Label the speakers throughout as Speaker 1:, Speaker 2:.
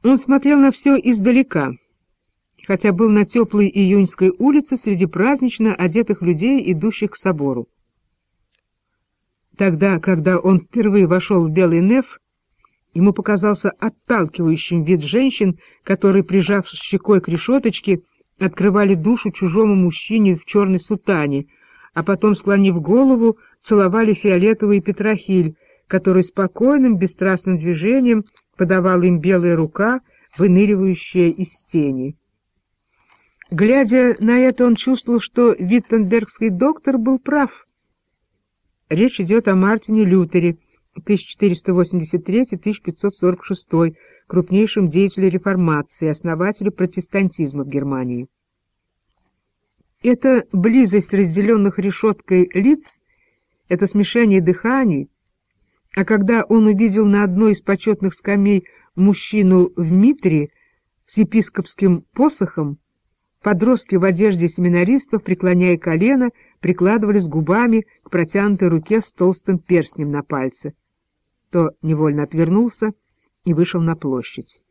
Speaker 1: Он смотрел на все издалека, хотя был на теплой июньской улице среди празднично одетых людей, идущих к собору. Тогда, когда он впервые вошел в Белый Неф, ему показался отталкивающим вид женщин, которые, прижавшись щекой к решеточке, открывали душу чужому мужчине в черной сутане, а потом, склонив голову, целовали фиолетовый петрохиль, который спокойным, бесстрастным движением подавала им белая рука, выныривающая из тени. Глядя на это, он чувствовал, что виттенбергский доктор был прав. Речь идет о Мартине Лютере, 1483-1546, крупнейшем деятеле реформации, основателе протестантизма в Германии. Эта близость разделенных решеткой лиц, это смешение дыханий, а когда он увидел на одной из почетных скамей мужчину в митре с епископским посохом, подростки в одежде семинаристов, преклоняя колено, прикладывались губами к протянутой руке с толстым перстнем на пальце, то невольно отвернулся и вышел на площадь.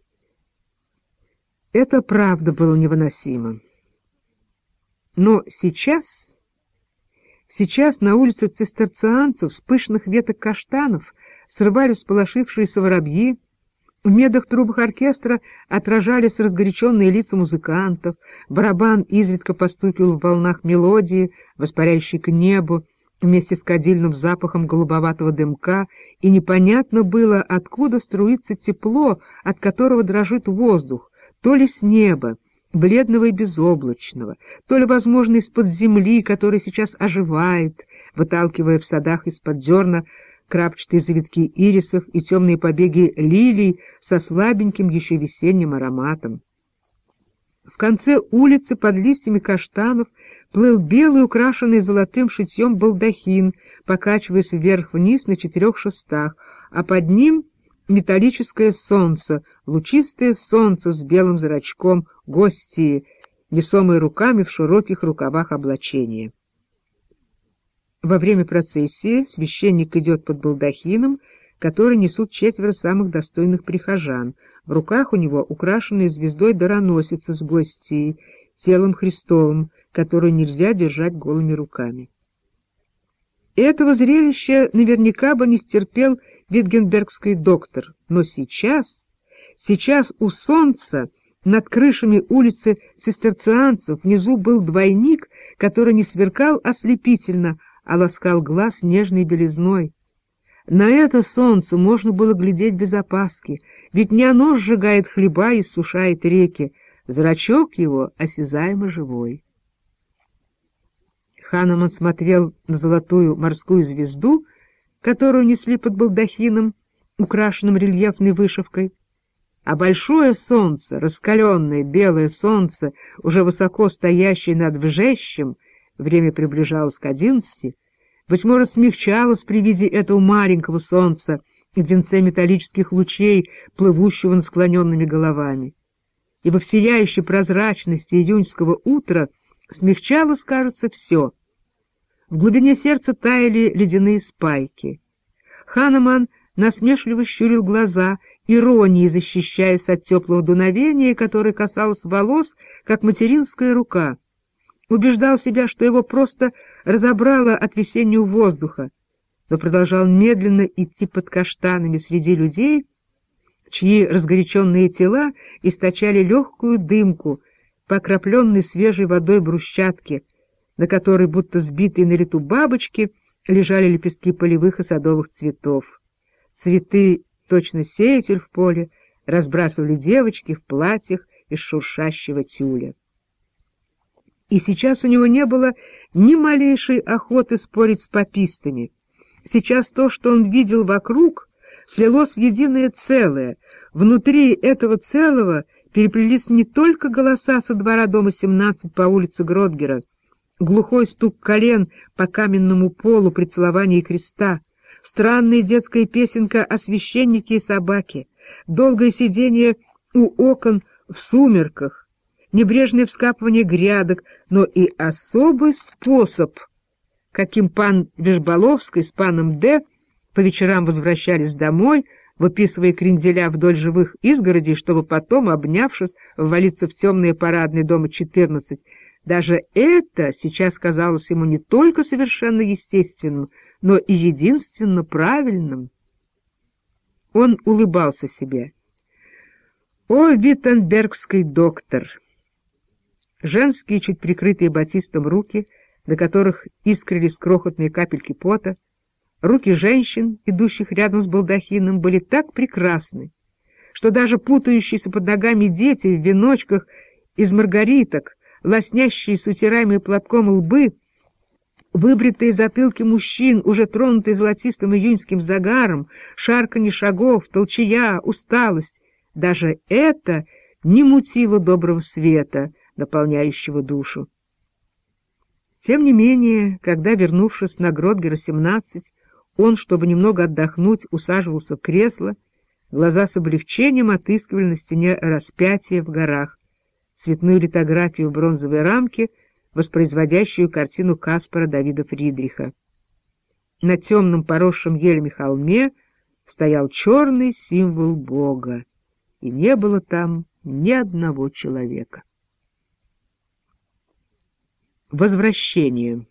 Speaker 1: Это правда было невыносимо. Но сейчас на улице цистерцианцев с пышных веток каштанов срывались всполошившиеся воробьи, в медных трубах оркестра отражались разгоряченные лица музыкантов, барабан изредка постукивал в волнах мелодии, воспаряющей к небу, вместе с кадильным запахом голубоватого дымка, и непонятно было, откуда струится тепло, от которого дрожит воздух, то ли с неба, бледного и безоблачного, то ли, возможно, из-под земли, которая сейчас оживает, выталкивая в садах из-под дерна крапчатые завитки ирисов и темные побеги лилий со слабеньким еще весенним ароматом. В конце улицы под листьями каштанов плыл белый, украшенный золотым шитьем балдахин, покачиваясь вверх-вниз на 4 шестах, а под ним металлическое солнце, лучистое солнце с белым зрачком, гостьи, несомые руками в широких рукавах облачения. Во время процессии священник идет под балдахином, который несут 4 самых достойных прихожан. В руках у него украшенная звездой дароносица с гостьей, телом Христовым, которую нельзя держать голыми руками. Этого зрелища наверняка бы не стерпел виттгенбергский доктор, но сейчас у солнца над крышами улицы цистерцианцев внизу был двойник, который не сверкал ослепительно, а ласкал глаз нежной белизной. На это солнце можно было глядеть без опаски, ведь не оно сжигает хлеба и сушает реки, зрачок его осязаемо живой. Ханеман смотрел на золотую морскую звезду, которую несли под балдахином, украшенным рельефной вышивкой, а большое солнце, раскаленное белое солнце, уже высоко стоящее над Вжещем, время приближалось к 11, быть может, смягчалось при виде этого маленького солнца в венце металлических лучей, плывущего над склоненными головами. Ибо в сияющей прозрачности июньского утра смягчалось, кажется, все. В глубине сердца таяли ледяные спайки. Ханеман насмешливо щурил глаза, иронией защищаясь от теплого дуновения, которое касалось волос, как материнская рука. Убеждал себя, что его просто разобрало от весеннего воздуха, но продолжал медленно идти под каштанами среди людей, чьи разгоряченные тела источали легкую дымку по окропленной свежей водой брусчатке, на которой, будто сбитые на лету бабочки, лежали лепестки полевых и садовых цветов. Цветы, точно сеятель в поле, разбрасывали девочки в платьях из шуршащего тюля. И сейчас у него не было ни малейшей охоты спорить с папистами. Сейчас то, что он видел вокруг, слилось в единое целое. Внутри этого целого переплелись не только голоса со двора дома 17 по улице Гродгера, глухой стук колен по каменному полу при целовании креста, странная детская песенка о священнике и собаке, долгое сидение у окон в сумерках, небрежное вскапывание грядок, но и особый способ, каким пан Вежболовский с паном Д. по вечерам возвращались домой, выписывая кренделя вдоль живых изгородей, чтобы потом, обнявшись, ввалиться в темные парадные дома 14. Даже это сейчас казалось ему не только совершенно естественным, но и единственно правильным. Он улыбался себе. О, виттенбергский доктор! Женские, чуть прикрытые батистом руки, на которых искрились крохотные капельки пота, руки женщин, идущих рядом с балдахином, были так прекрасны, что даже путающиеся под ногами дети в веночках из маргариток, лоснящие с утираемые платком лбы, выбритые затылки мужчин, уже тронутые золотистым июньским загаром, шарканье шагов, толчая, усталость, даже это не мутило доброго света, наполняющего душу. Тем не менее, когда, вернувшись на Гротгера-17, он, чтобы немного отдохнуть, усаживался в кресло, глаза с облегчением отыскивали на стене распятие в горах, цветную литографию в бронзовой рамке, воспроизводящую картину Каспара Давида Фридриха. На темном поросшем елями холме стоял черный символ Бога, и не было там ни одного человека. Возвращение.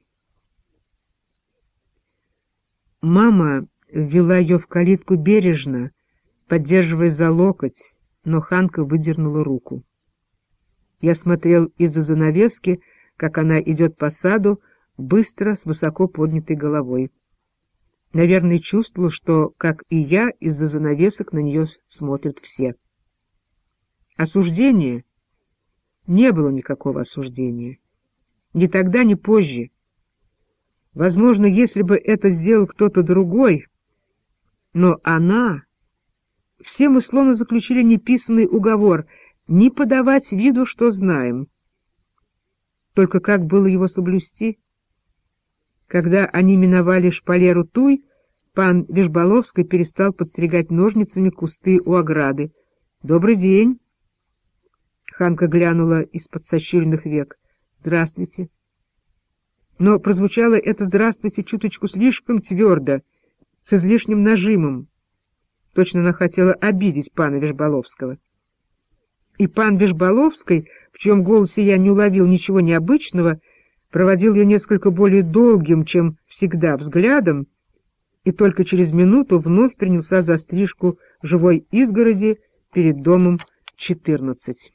Speaker 1: Мама ввела ее в калитку бережно, поддерживая за локоть, но Ханка выдернула руку. Я смотрел из-за занавески, как она идет по саду, быстро, с высоко поднятой головой. Наверное, чувствовал, что, как и я, из-за занавесок на нее смотрят все. Осуждение? Не было никакого осуждения. Ни тогда, ни позже. Возможно, если бы это сделал кто-то другой, но она... Все мы словно заключили неписанный уговор не подавать виду, что знаем. Только как было его соблюсти? Когда они миновали шпалеру Туй, пан Вишбаловский перестал подстригать ножницами кусты у ограды. «Добрый день!» Ханка глянула из-под сощуренных век. «Здравствуйте!» Но прозвучало это «здравствуйте» чуточку слишком твердо, с излишним нажимом. Точно она хотела обидеть пана Вишбаловского. И пан Вишбаловский, в чьем голосе я не уловил ничего необычного, проводил ее несколько более долгим, чем всегда, взглядом, и только через минуту вновь принялся за стрижку живой изгороди перед домом 14.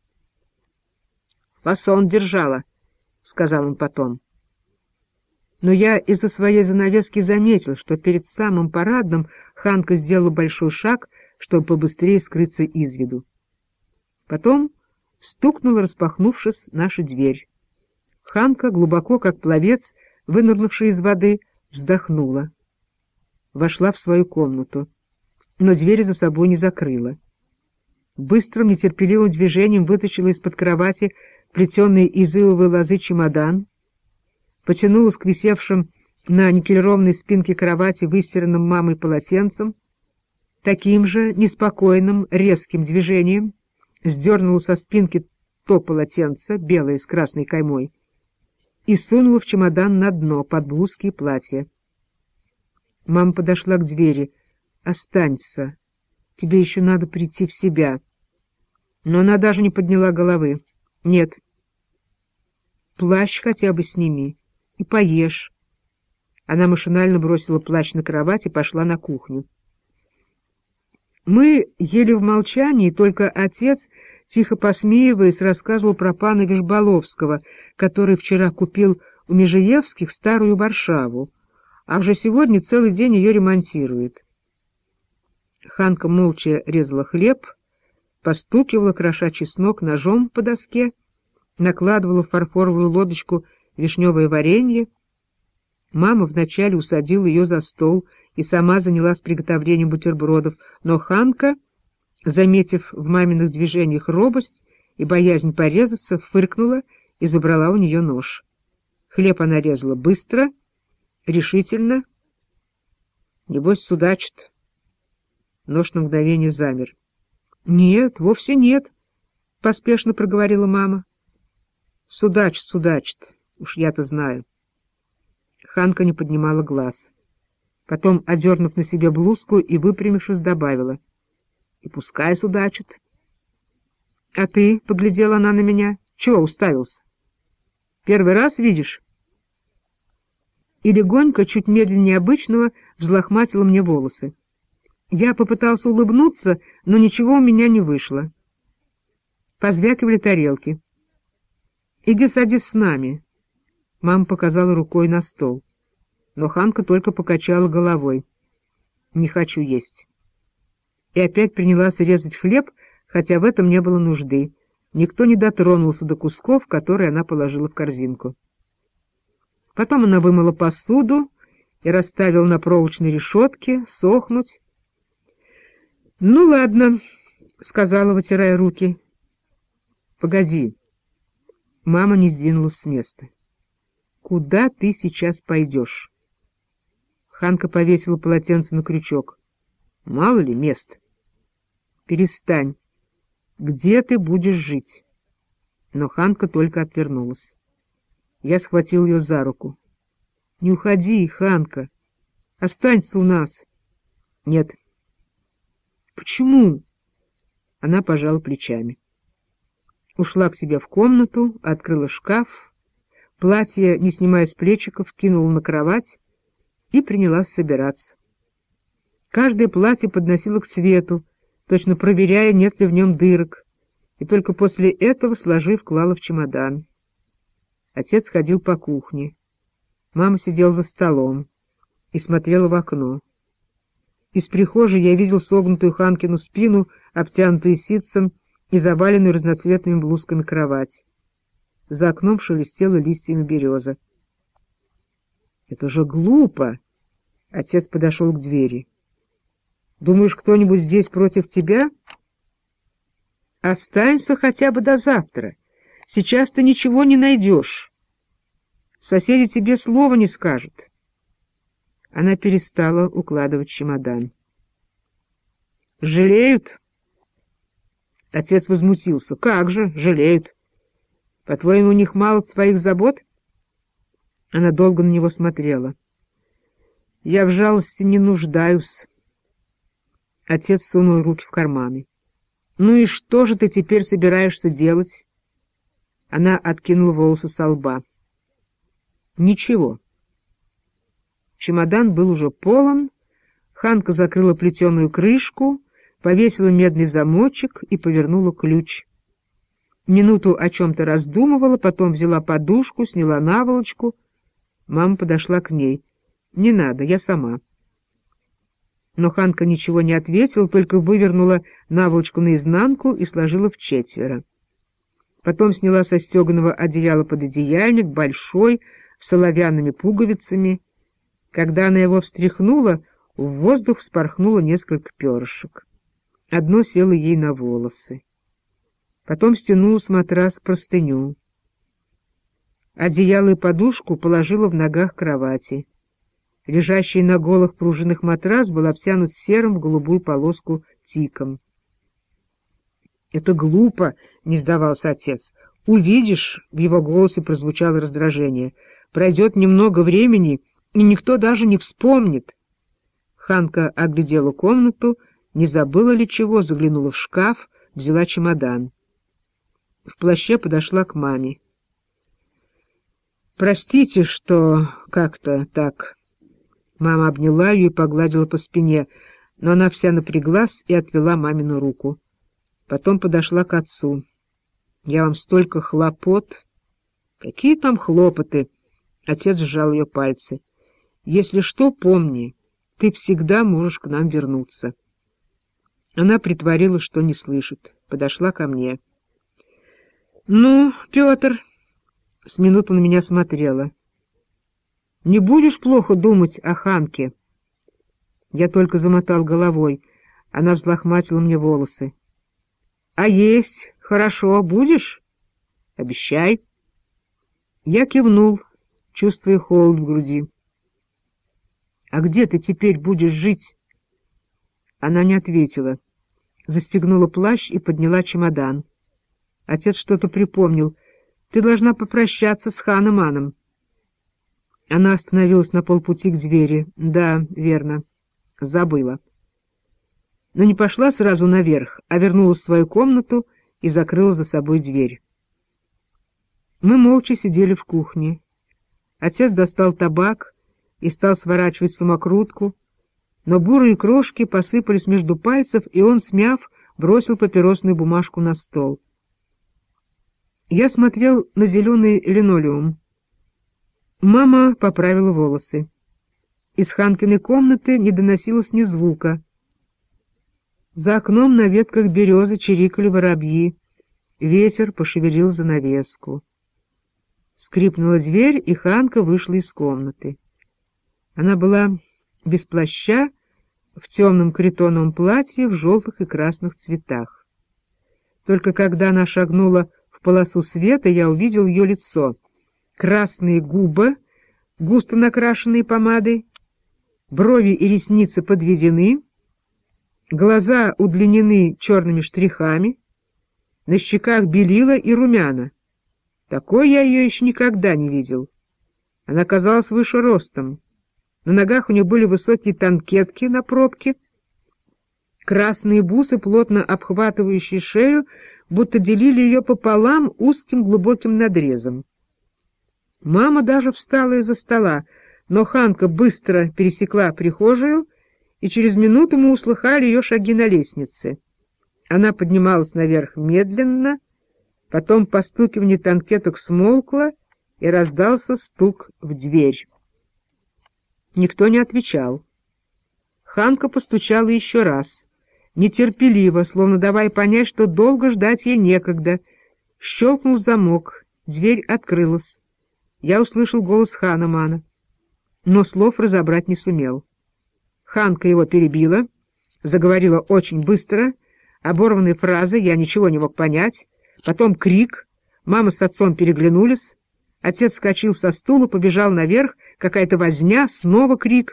Speaker 1: «Фасон держала», — сказал он потом. Но я из-за своей занавески заметил, что перед самым парадным Ханка сделала большой шаг, чтобы побыстрее скрыться из виду. Потом стукнула, распахнувшись, наша дверь. Ханка, глубоко, как пловец, вынырнувший из воды, вздохнула. Вошла в свою комнату, но двери за собой не закрыла. Быстрым, нетерпеливым движением вытащила из-под кровати плетеный из ивовой лозы чемодан, потянулась к висевшим на никелированной спинке кровати выстиранным мамой полотенцем, таким же неспокойным, резким движением сдернула со спинки то полотенце, белое с красной каймой, и сунула в чемодан на дно под блузки и платье. Мама подошла к двери. «Останься, тебе еще надо прийти в себя». Но она даже не подняла головы. «Нет». «Плащ хотя бы сними и поешь». Она машинально бросила плащ на кровать и пошла на кухню. Мы ели в молчании, только отец, тихо посмеиваясь, рассказывал про пана Вишбаловского, который вчера купил у Межиевских старую Варшаву, а уже сегодня целый день ее ремонтирует. Ханка молча резала хлеб, постукивала, кроша чеснок ножом по доске, накладывала в фарфоровую лодочку вишневое варенье. Мама вначале усадила ее за стол и сама занялась приготовлением бутербродов, но Ханка, заметив в маминых движениях робость и боязнь порезаться, фыркнула и забрала у нее нож. Хлеб она резала быстро, решительно. Небось, судачит. Нож на мгновение замер. — Нет, вовсе нет, — поспешно проговорила мама. — Судачит, уж я-то знаю. Ханка не поднимала глаз. Потом, одернув на себе блузку и выпрямившись, добавила: — И пускай судачит. — А ты, — поглядела она на меня, — чего уставился? Первый раз видишь? И легонько, чуть медленнее обычного, взлохматила мне волосы. Я попытался улыбнуться, но ничего у меня не вышло. Позвякивали тарелки. — Иди садись с нами. Мама показала рукой на стол. Но Ханка только покачала головой. — Не хочу есть. И опять принялась резать хлеб, хотя в этом не было нужды. Никто не дотронулся до кусков, которые она положила в корзинку. Потом она вымыла посуду и расставила на проволочной решетке сохнуть. — Ну, ладно, — сказала, вытирая руки. — Погоди. Мама не сдвинулась с места. — Куда ты сейчас пойдешь? Ханка повесила полотенце на крючок. — Мало ли мест. — Перестань. Где ты будешь жить? Но Ханка только отвернулась. Я схватил ее за руку. — Не уходи, Ханка. Останься у нас. — Нет. — Почему? Она пожала плечами. Ушла к себе в комнату, открыла шкаф, платье, не снимая с плечиков, кинула на кровать и принялась собираться. Каждое платье подносила к свету, точно проверяя, нет ли в нем дырок, и только после этого, сложив, клала в чемодан. Отец ходил по кухне. Мама сидела за столом и смотрела в окно. Из прихожей я видел согнутую Ханкину спину, обтянутую ситцем и заваленную разноцветными блузками кровать. За окном шелестела листьями береза. — Это же глупо! — отец подошел к двери. — Думаешь, кто-нибудь здесь против тебя? — Останься хотя бы до завтра. Сейчас ты ничего не найдешь. Соседи тебе слова не скажут. Она перестала укладывать чемодан. — Жалеют? Отец возмутился. — Как же, жалеют. По-твоему, у них мало своих забот? Она долго на него смотрела. — Я в жалости не нуждаюсь. Отец сунул руки в карманы. — Ну и что же ты теперь собираешься делать? Она откинула волосы со лба. — Ничего. Чемодан был уже полон. Ханка закрыла плетеную крышку, повесила медный замочек и повернула ключ. Минуту о чем-то раздумывала, потом взяла подушку, сняла наволочку. Мама подошла к ней. — Не надо, я сама. Но Ханка ничего не ответила, только вывернула наволочку наизнанку и сложила вчетверо. Потом сняла со стеганого одеяла пододеяльник, большой, с оловянными пуговицами. Когда она его встряхнула, в воздух вспорхнуло несколько перышек. Одно село ей на волосы. Потом стянула с матраса простыню. Одеяло и подушку положила в ногах кровати. Лежащий на голых пружинах матрас был обтянут серым в голубую полоску тиком. — Это глупо, — не сдавался отец. — Увидишь, — в его голосе прозвучало раздражение, — пройдет немного времени, и никто даже не вспомнит. Ханка оглядела комнату, не забыла ли чего, заглянула в шкаф, взяла чемодан. В плаще подошла к маме. — Простите, что как-то так... Мама обняла ее и погладила по спине, но она вся напряглась и отвела мамину руку. Потом подошла к отцу. — Я вам столько хлопот. — Какие там хлопоты? Отец сжал ее пальцы. — Если что, помни, ты всегда можешь к нам вернуться. Она притворилась, что не слышит. Подошла ко мне. — Ну, Петр, — с минуту на меня смотрела. — Не будешь плохо думать о Ханке? Я только замотал головой. Она взлохматила мне волосы. — А есть хорошо будешь? — Обещай. Я кивнул, чувствуя холод в груди. — А где ты теперь будешь жить? Она не ответила. Застегнула плащ и подняла чемодан. Отец что-то припомнил. — Ты должна попрощаться с ханом Аном. Она остановилась на полпути к двери. Да, верно, забыла. Но не пошла сразу наверх, а вернулась в свою комнату и закрыла за собой дверь. Мы молча сидели в кухне. Отец достал табак и стал сворачивать самокрутку, но бурые крошки посыпались между пальцев, и он, смяв, бросил папиросную бумажку на стол. Я смотрел на зеленый линолеум. Мама поправила волосы. Из Ханкиной комнаты не доносилось ни звука. За окном на ветках березы чирикали воробьи. Ветер пошевелил занавеску. Скрипнула дверь, и Ханка вышла из комнаты. Она была без плаща, в темном критоновом платье в желтых и красных цветах. Только когда она шагнула в полосу света, я увидел ее лицо. Красные губы, густо накрашенные помадой, брови и ресницы подведены, глаза удлинены черными штрихами, на щеках белила и румяна. Такой я ее еще никогда не видел. Она казалась выше ростом. На ногах у нее были высокие танкетки на пробке, красные бусы, плотно обхватывающие шею, будто делили ее пополам узким глубоким надрезом. Мама даже встала из-за стола, но Ханка быстро пересекла прихожую, и через минуту мы услыхали ее шаги на лестнице. Она поднималась наверх медленно, потом постукивание танкеток смолкло, и раздался стук в дверь. Никто не отвечал. Ханка постучала еще раз, нетерпеливо, словно давая понять, что долго ждать ей некогда. Щелкнул замок, дверь открылась. Я услышал голос Ханнемана, но слов разобрать не сумел. Ханка его перебила, заговорила очень быстро, оборванные фразы, я ничего не мог понять, потом крик, мама с отцом переглянулись, отец вскочил со стула, побежал наверх, какая-то возня, снова крик.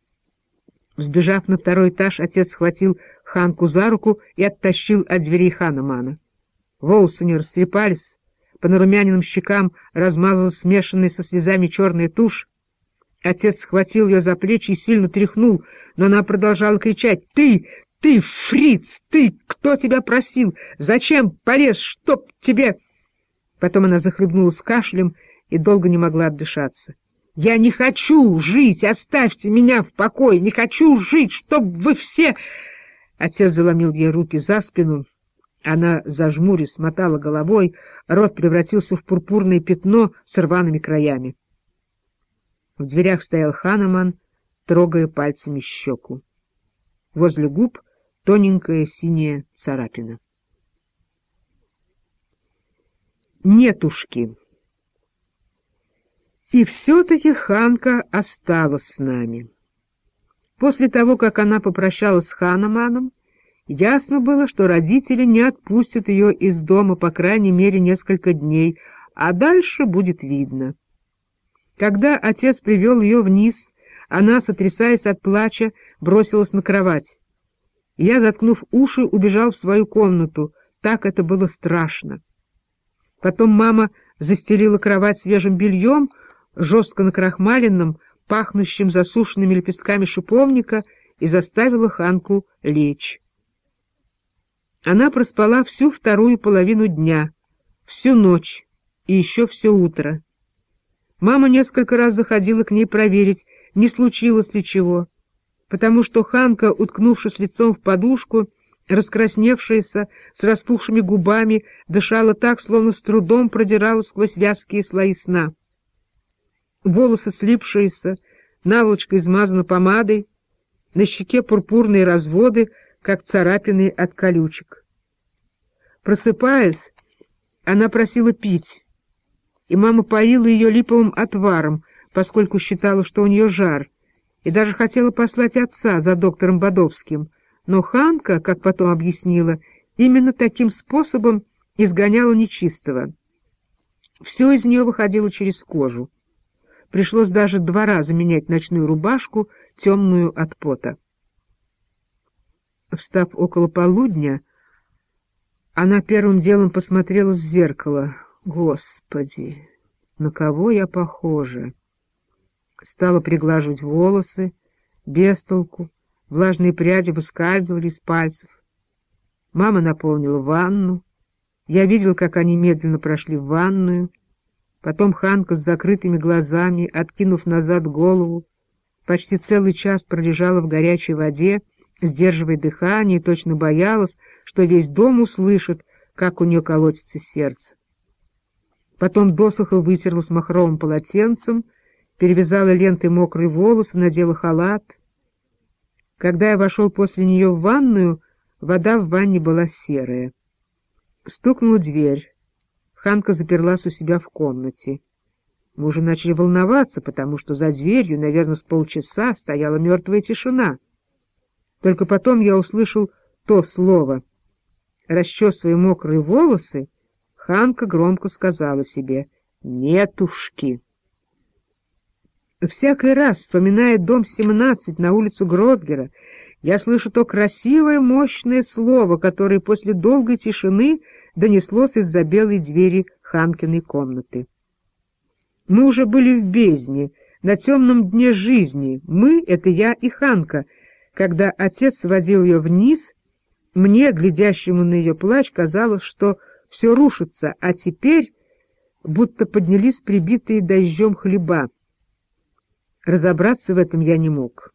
Speaker 1: Взбежав на второй этаж, отец схватил Ханку за руку и оттащил от дверей Ханнемана. Волосы не растрепались, по нарумяненным щекам размазалась смешанная со слезами черная тушь. Отец схватил ее за плечи и сильно тряхнул, но она продолжала кричать: «Ты, фриц, ты! Кто тебя просил? Зачем полез? Чтоб тебе...» Потом она захлебнулась кашлем и долго не могла отдышаться. «Я не хочу жить! Оставьте меня в покое! Не хочу жить! Чтоб вы все...» Отец заломил ей руки за спину. Она, зажмурясь, мотала головой, рот превратился в пурпурное пятно с рваными краями. В дверях стоял Ханнеман, трогая пальцами щеку. Возле губ тоненькая синяя царапина. Нетушки. И все-таки Ханка осталась с нами. После того, как она попрощалась с Ханнеманом, ясно было, что родители не отпустят ее из дома, по крайней мере, несколько дней, а дальше будет видно. Когда отец привел ее вниз, она, сотрясаясь от плача, бросилась на кровать. Я, заткнув уши, убежал в свою комнату. Так это было страшно. Потом мама застелила кровать свежим бельем, жестко накрахмаленным, пахнущим засушенными лепестками шиповника, и заставила Ханку лечь. Она проспала всю вторую половину дня, всю ночь и еще все утро. Мама несколько раз заходила к ней проверить, не случилось ли чего, потому что Ханка, уткнувшись лицом в подушку, раскрасневшаяся, с распухшими губами, дышала так, словно с трудом продирала сквозь вязкие слои сна. Волосы слипшиеся, наволочка измазана помадой, на щеке пурпурные разводы, как царапины от колючек. Просыпаясь, она просила пить, и мама поила ее липовым отваром, поскольку считала, что у нее жар, и даже хотела послать отца за доктором Бодовским, но Ханка, как потом объяснила, именно таким способом изгоняла нечистого. Все из нее выходило через кожу. Пришлось даже 2 раза менять ночную рубашку, темную от пота. Встав около полудня, она первым делом посмотрелась в зеркало. Господи, на кого я похожа? Стала приглаживать волосы, без толку, влажные пряди выскальзывали из пальцев. Мама наполнила ванну. Я видел, как они медленно прошли в ванную. Потом Ханка с закрытыми глазами, откинув назад голову, почти целый час пролежала в горячей воде, сдерживая дыхание, и точно боялась, что весь дом услышит, как у нее колотится сердце. Потом досуха вытерлась махровым полотенцем, перевязала лентой мокрые волосы, надела халат. Когда я вошел после нее в ванную, вода в ванне была серая. Стукнула дверь. Ханка заперлась у себя в комнате. Мы уже начали волноваться, потому что за дверью, наверное, с полчаса стояла мертвая тишина. Только потом я услышал то слово. Расчесывая мокрые волосы, Ханка громко сказала себе: «Нетушки». Всякий раз, вспоминая дом 17 на улицу Гродгера, я слышу то красивое, мощное слово, которое после долгой тишины донеслось из-за белой двери Ханкиной комнаты. Мы уже были в бездне, на темном дне жизни. Мы — это я и Ханка. Когда отец сводил ее вниз, мне, глядящему на ее плач, казалось, что все рушится, а теперь будто поднялись прибитые дождем хлеба. Разобраться в этом я не мог.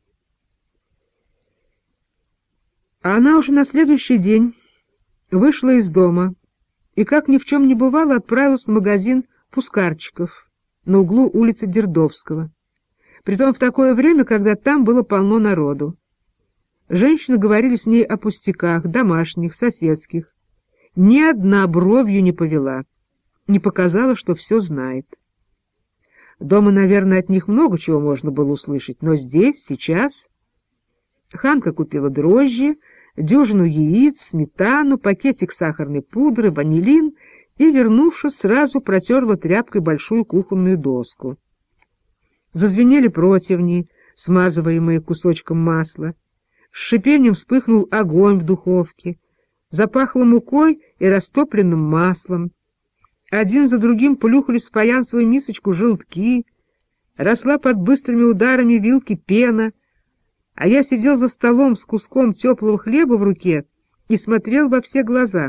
Speaker 1: А она уже на следующий день вышла из дома и, как ни в чем не бывало, отправилась в магазин Пускарчиков на углу улицы Дердовского, притом в такое время, когда там было полно народу. Женщины говорили с ней о пустяках, домашних, соседских. Ни одна бровью не повела, не показала, что все знает. Дома, наверное, от них много чего можно было услышать, но здесь, сейчас... Ханка купила дрожжи, дюжину яиц, сметану, пакетик сахарной пудры, ванилин и, вернувшись, сразу протерла тряпкой большую кухонную доску. Зазвенели противни, смазываемые кусочком масла. С шипением вспыхнул огонь в духовке. Запахло мукой и растопленным маслом. Один за другим плюхались в фаянсовую мисочку желтки. Росла под быстрыми ударами вилки пена, а я сидел за столом с куском теплого хлеба в руке и смотрел во все глаза.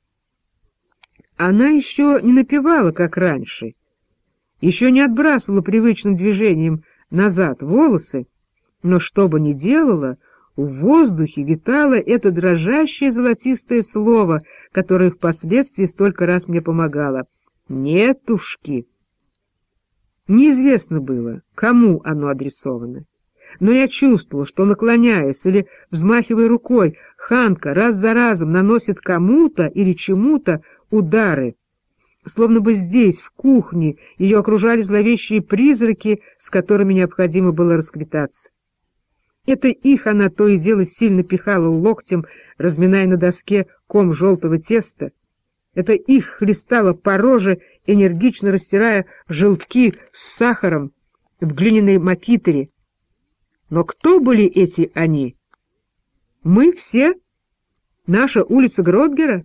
Speaker 1: Она еще не напевала, как раньше, еще не отбрасывала привычным движением назад волосы, но что бы ни делала, в воздухе витало это дрожащее золотистое слово, которое впоследствии столько раз мне помогало. «Нетушки». Неизвестно было, кому оно адресовано, но я чувствовал, что, наклоняясь или взмахивая рукой, Ханка раз за разом наносит кому-то или чему-то удары, словно бы здесь, в кухне, ее окружали зловещие призраки, с которыми необходимо было расквитаться. Это их она то и дело сильно пихала локтем, разминая на доске ком желтого теста. Это их хлестала по роже, энергично растирая желтки с сахаром в глиняной макитре. Но кто были эти они? Мы все? Наша улица Гродгера?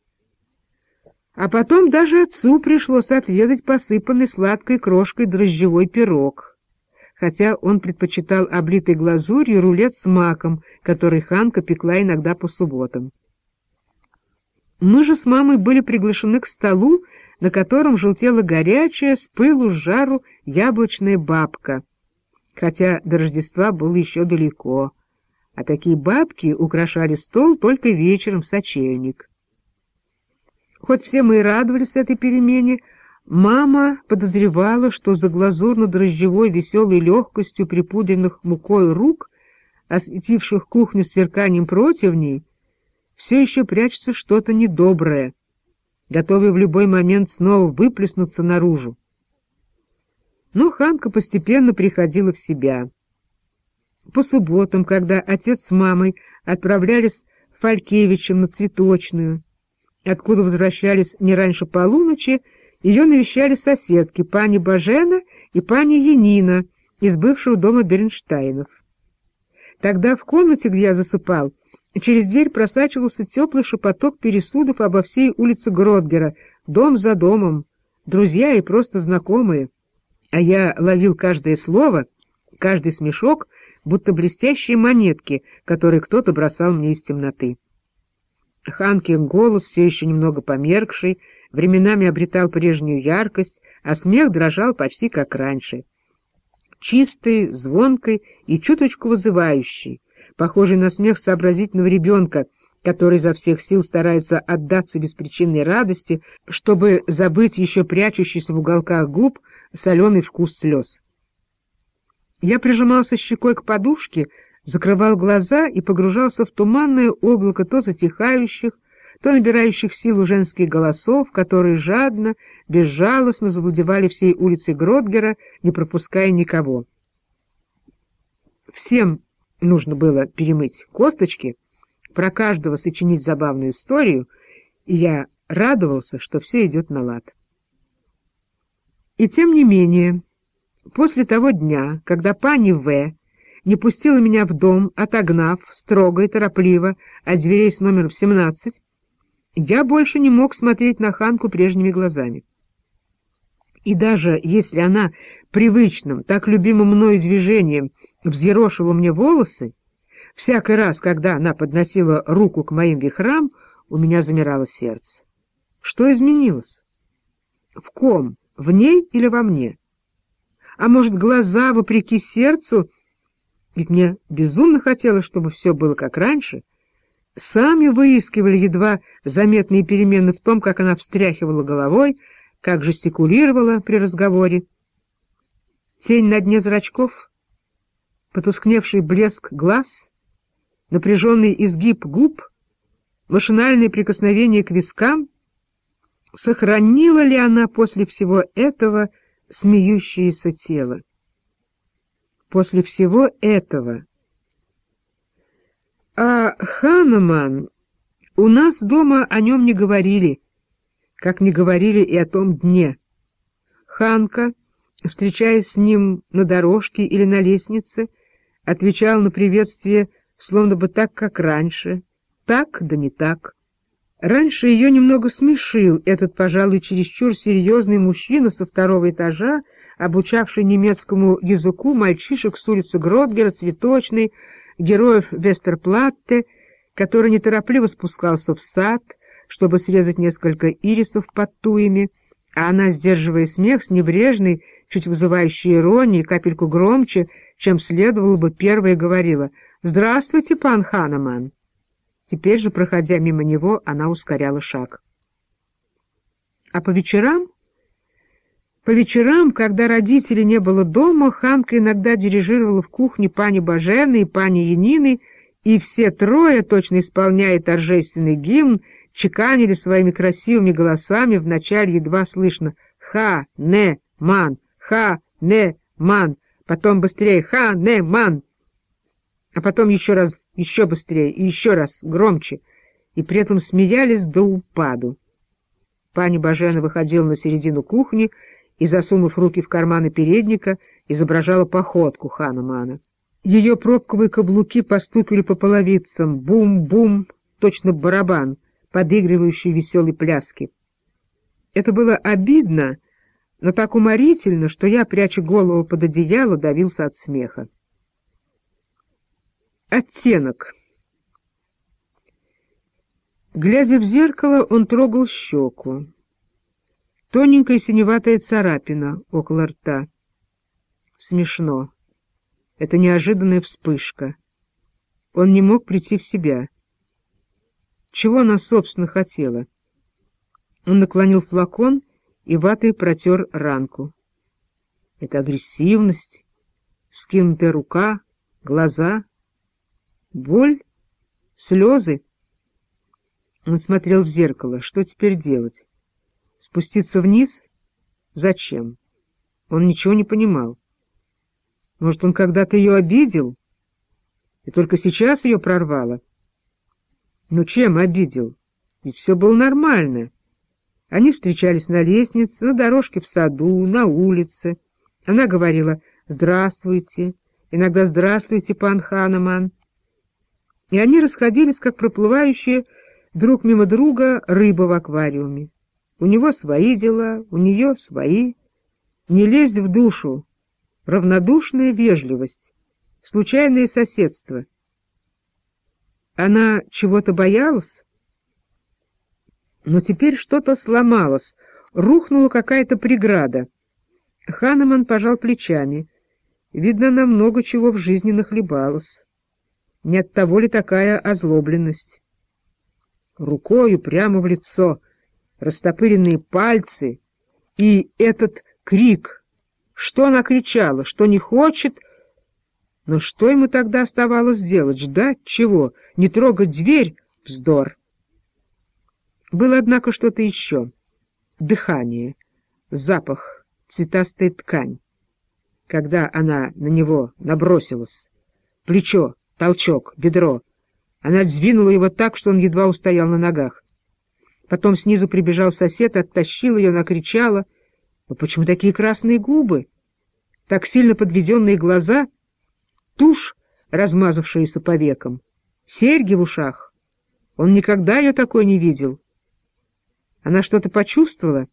Speaker 1: А потом даже отцу пришлось отведать посыпанный сладкой крошкой дрожжевой пирог, хотя он предпочитал облитый глазурью рулет с маком, который Ханка пекла иногда по субботам. Мы же с мамой были приглашены к столу, на котором желтела горячая, с пылу с жару яблочная бабка, хотя до Рождества было еще далеко, а такие бабки украшали стол только вечером в сочельник. Хоть все мы и радовались этой перемене, мама подозревала, что за глазурно-дрожжевой веселой легкостью припудренных мукой рук, осветивших кухню сверканием противней, все еще прячется что-то недоброе, готовое в любой момент снова выплеснуться наружу. Но Ханка постепенно приходила в себя. По субботам, когда отец с мамой отправлялись Фалькевичем на Цветочную, откуда возвращались не раньше полуночи, ее навещали соседки, пани Бажена и пани Янина из бывшего дома Бернштейнов. Тогда в комнате, где я засыпал, через дверь просачивался теплый шепоток пересудов обо всей улице Гродгера, дом за домом, друзья и просто знакомые, а я ловил каждое слово — Каждый смешок — будто блестящие монетки, которые кто-то бросал мне из темноты. Ханкин голос, все еще немного померкший, временами обретал прежнюю яркость, а смех дрожал почти как раньше. Чистый, звонкий и чуточку вызывающий, похожий на смех сообразительного ребенка, который изо всех сил старается отдаться беспричинной радости, чтобы забыть еще прячущийся в уголках губ соленый вкус слез. Я прижимался щекой к подушке, закрывал глаза и погружался в туманное облако то затихающих, то набирающих силу женских голосов, которые жадно, безжалостно завладевали всей улицей Гротгера, не пропуская никого. Всем нужно было перемыть косточки, про каждого сочинить забавную историю, и я радовался, что все идет на лад. И тем не менее, после того дня, когда пани В. не пустила меня в дом, отогнав строго и торопливо от дверей с номером 17, я больше не мог смотреть на Ханку прежними глазами. И даже если она привычным, так любимым мною движением взъерошила мне волосы, всякий раз, когда она подносила руку к моим вихрам, у меня замирало сердце. Что изменилось? В ком? В ней или во мне? А может, глаза, вопреки сердцу, ведь мне безумно хотелось, чтобы все было как раньше, сами выискивали едва заметные перемены в том, как она встряхивала головой, как жестикулировала при разговоре. Тень на дне зрачков, потускневший блеск глаз, напряженный изгиб губ, машинальное прикосновение к вискам. Сохранила ли она после всего этого смеющееся тело? После всего этого... А Ханеман, у нас дома о нем не говорили, как не говорили и о том дне. Ханка, встречаясь с ним на дорожке или на лестнице, отвечал на приветствие словно бы так, как раньше. Так, да не так. Раньше ее немного смешил этот, пожалуй, чересчур серьезный мужчина со второго этажа, обучавший немецкому языку мальчишек с улицы Гротгера, Цветочной, героев Вестерплатте, который неторопливо спускался в сад, чтобы срезать несколько ирисов под туями, а она, сдерживая смех с небрежной, чуть вызывающей иронией, капельку громче, чем следовало бы, первая говорила: «Здравствуйте, пан Ханеман». Теперь же, проходя мимо него, она ускоряла шаг. А по вечерам, когда родителей не было дома, Ханка иногда дирижировала в кухне пани Бажены и пани Янины, и все трое, точно исполняя торжественный гимн, чеканили своими красивыми голосами, вначале едва слышно «Ха-не-ман! Ха-не-ман!», потом быстрее «Ха-не-ман!», а потом еще раз, еще быстрее и еще раз громче, и при этом смеялись до упаду. Пани Бажена выходила на середину кухни и, засунув руки в карманы передника, изображала походку Ханемана. Ее пробковые каблуки постукивали по половицам, бум-бум, точно барабан, подыгрывающий веселой пляски. Это было обидно, но так уморительно, что я, пряча голову под одеяло, давился от смеха. Оттенок. Глядя в зеркало, он трогал щеку. Тоненькая синеватая царапина около рта. Смешно. Это неожиданная вспышка. Он не мог прийти в себя. Чего она, собственно, хотела? Он наклонил флакон и ватой протер ранку. Это агрессивность, вскинутая рука, глаза, боль, слезы. Он смотрел в зеркало. Что теперь делать? Спуститься вниз? Зачем? Он ничего не понимал. Может, он когда-то ее обидел? И только сейчас ее прорвало? Ну, чем обидел? Ведь все было нормально. Они встречались на лестнице, на дорожке в саду, на улице. Она говорила «Здравствуйте», иногда «Здравствуйте, пан Ханеман». И они расходились, как проплывающие друг мимо друга рыба в аквариуме. У него свои дела, у нее свои. Не лезь в душу. равнодушная вежливость, случайное соседство. Она чего-то боялась? Но теперь что-то сломалось, рухнула какая-то преграда. Ханеман пожал плечами. Видно, она много чего в жизни нахлебалась. Не оттого ли такая озлобленность? Рукою прямо в лицо, растопыренные пальцы и этот крик. Что она кричала? Что не хочет? Но что ему тогда оставалось делать? Ждать чего? Не трогать дверь? Вздор. Было, однако, что-то еще. Дыхание, запах, цветастая ткань. Когда она на него набросилась, плечо, толчок, бедро, она двинула его так, что он едва устоял на ногах. Потом снизу прибежал сосед, оттащил ее, накричала. Но почему такие красные губы? Так сильно подведенные глаза, тушь, размазавшаяся по векам, серьги в ушах. Он никогда ее такой не видел. Она что-то почувствовала?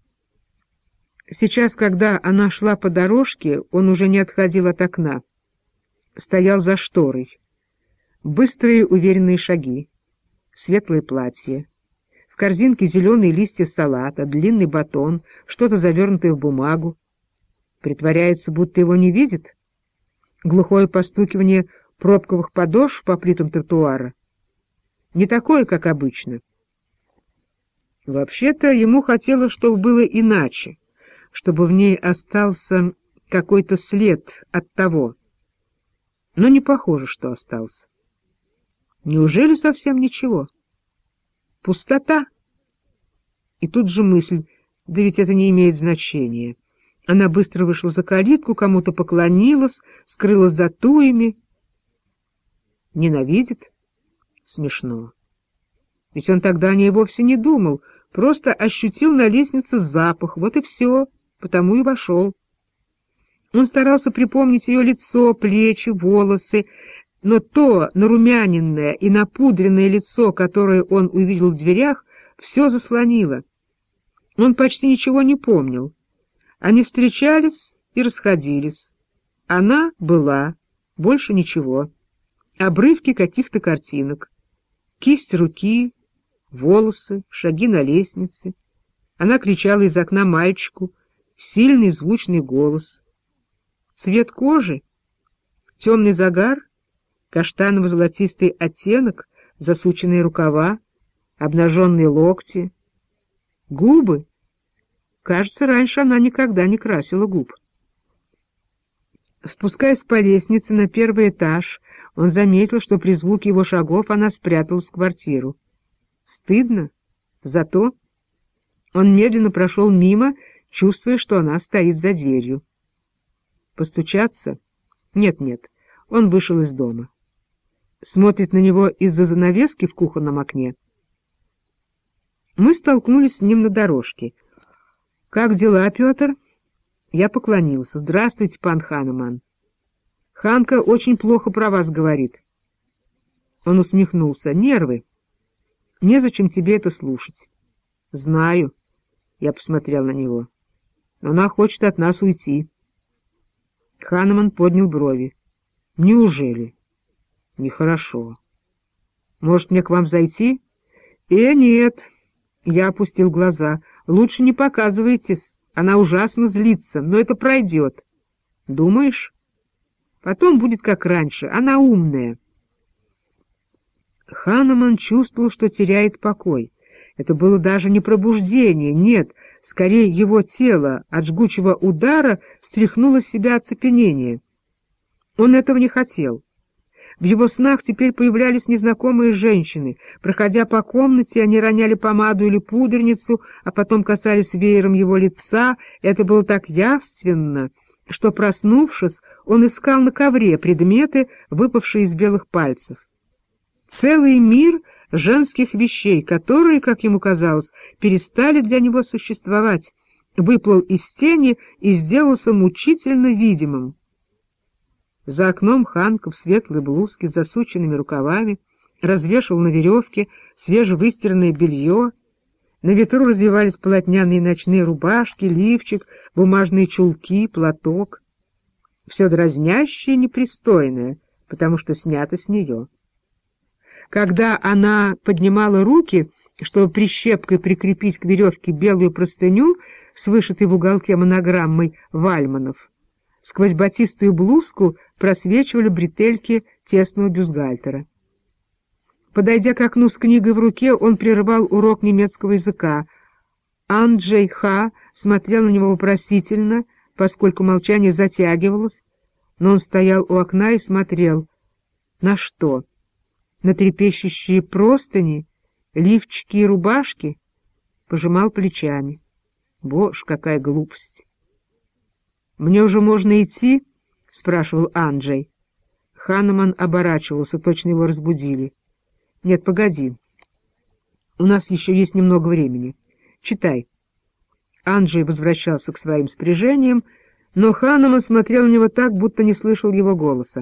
Speaker 1: Сейчас, когда она шла по дорожке, он уже не отходил от окна. Стоял за шторой. Быстрые уверенные шаги, светлое платье, в корзинке зеленые листья салата, длинный батон, что-то завернутое в бумагу. Притворяется, будто его не видит. Глухое постукивание пробковых подошв по плитам тротуара. Не такое, как обычно. Вообще-то ему хотелось, чтобы было иначе, чтобы в ней остался какой-то след от того. Но не похоже, что остался. Неужели совсем ничего? Пустота? И тут же мысль, да ведь это не имеет значения. Она быстро вышла за калитку, кому-то поклонилась, скрылась за туями. Ненавидит? Смешно. Ведь он тогда о ней вовсе не думал, просто ощутил на лестнице запах, вот и все, потому и вошел. Он старался припомнить ее лицо, плечи, волосы, но то нарумяненное и напудренное лицо, которое он увидел в дверях, все заслонило. Он почти ничего не помнил. Они встречались и расходились. Она была, больше ничего. Обрывки каких-то картинок. Кисть руки, волосы, шаги на лестнице. Она кричала из окна мальчику, сильный звучный голос. Цвет кожи, темный загар, каштаново-золотистый оттенок, засученные рукава, обнаженные локти. Губы. Кажется, раньше она никогда не красила губ. Спускаясь по лестнице на первый этаж, он заметил, что при звуке его шагов она спряталась в квартиру. Стыдно? Зато он медленно прошел мимо, чувствуя, что она стоит за дверью. Постучаться? Нет-нет, он вышел из дома. Смотрит на него из-за занавески в кухонном окне. Мы столкнулись с ним на дорожке. — Как дела, Петр? Я поклонился. — Здравствуйте, пан Ханеман. — Ханка очень плохо про вас говорит. Он усмехнулся. — Нервы. Незачем тебе это слушать. — Знаю. Я посмотрел на него. — Она хочет от нас уйти. Ханеман поднял брови. — Неужели? — Нехорошо. — Может, мне к вам зайти? — нет. Я опустил глаза. — Лучше не показывайтесь. Она ужасно злится, но это пройдет. — Думаешь? Потом будет как раньше. Она умная. Ханеман чувствовал, что теряет покой. Это было даже не пробуждение, нет, скорее его тело от жгучего удара стряхнуло с себя оцепенение. Он этого не хотел. В его снах теперь появлялись незнакомые женщины. Проходя по комнате, они роняли помаду или пудреницу, а потом касались веером его лица. Это было так явственно, что, проснувшись, он искал на ковре предметы, выпавшие из белых пальцев. Целый мир женских вещей, которые, как ему казалось, перестали для него существовать, выплыл из тени и сделался мучительно видимым. За окном Ханка в светлой блузке с засученными рукавами развешивал на веревке свежевыстиранное белье. На ветру развивались полотняные ночные рубашки, лифчик, бумажные чулки, платок. все дразнящее и непристойное, потому что снято с нее. Когда она поднимала руки, чтобы прищепкой прикрепить к веревке белую простыню с вышитой в уголке монограммой Вальманов, сквозь батистую блузку просвечивали бретельки тесного бюстгальтера. Подойдя к окну с книгой в руке, он прервал урок немецкого языка. Анджей Ха смотрел на него вопросительно, поскольку молчание затягивалось, но он стоял у окна и смотрел. На что? На трепещущие простыни, лифчики и рубашки? Пожимал плечами. Боже, какая глупость! «Мне уже можно идти?» — спрашивал Анджей. Ханнеман оборачивался, точно его разбудили. «Нет, погоди. У нас еще есть немного времени. Читай». Анджей возвращался к своим спряжениям, но Ханнеман смотрел на него так, будто не слышал его голоса.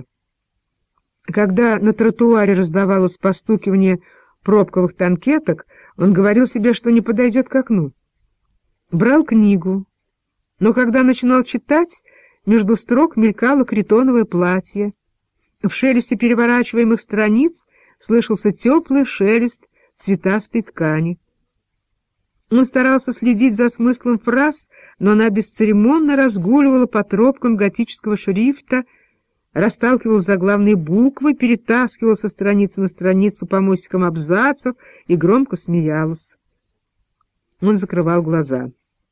Speaker 1: Когда на тротуаре раздавалось постукивание пробковых танкеток, он говорил себе, что не подойдет к окну. Брал книгу, но когда начинал читать, между строк мелькало критоновое платье. В шелесте переворачиваемых страниц слышался теплый шелест цветастой ткани. Он старался следить за смыслом фраз, но она бесцеремонно разгуливала по тропкам готического шрифта, расталкивал заглавные буквы, перетаскивал со страницы на страницу по мостикам абзацев и громко смеялась. Он закрывал глаза.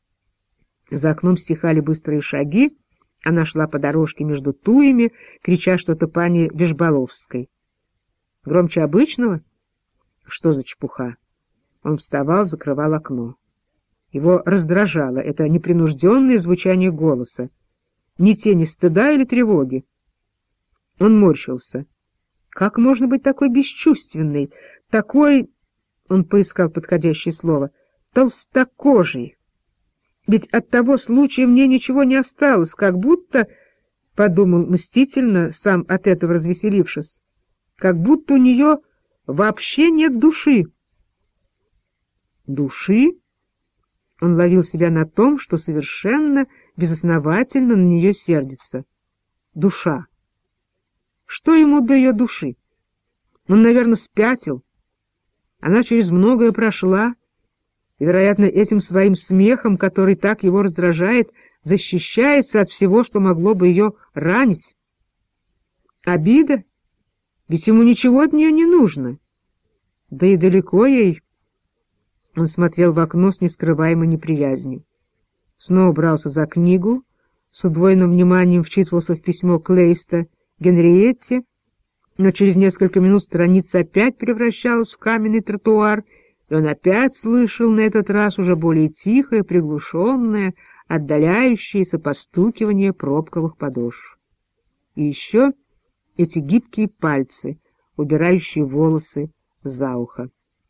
Speaker 1: За окном стихали быстрые шаги, она шла по дорожке между туями, крича что-то пане Вежболовской. Громче обычного? Что за чепуха? Он вставал, закрывал окно. Его раздражало это непринужденное звучание голоса, ни тени стыда или тревоги. Он морщился. Как можно быть такой бесчувственной, такой, он поискал подходящее слово, толстокожей? Ведь от того случая мне ничего не осталось, как будто, — подумал мстительно, сам от этого развеселившись, — как будто у нее вообще нет души. Души? Он ловил себя на том, что совершенно безосновательно на нее сердится. Душа. Что ему до ее души? Он, наверное, спятил. Она через многое прошла, и, вероятно, этим своим смехом, который так его раздражает, защищается от всего, что могло бы ее ранить. Обида? Ведь ему ничего от нее не нужно. Да и далеко ей. Он смотрел в окно с нескрываемой неприязнью. Снова брался за книгу, с удвоенным вниманием вчитывался в письмо Клейста Генриетте, но через несколько минут страница опять превращалась в каменный тротуар, и он опять слышал на этот раз уже более тихое, приглушенное, отдаляющееся постукивание пробковых подошв. И еще эти гибкие пальцы, убирающие волосы за ухо.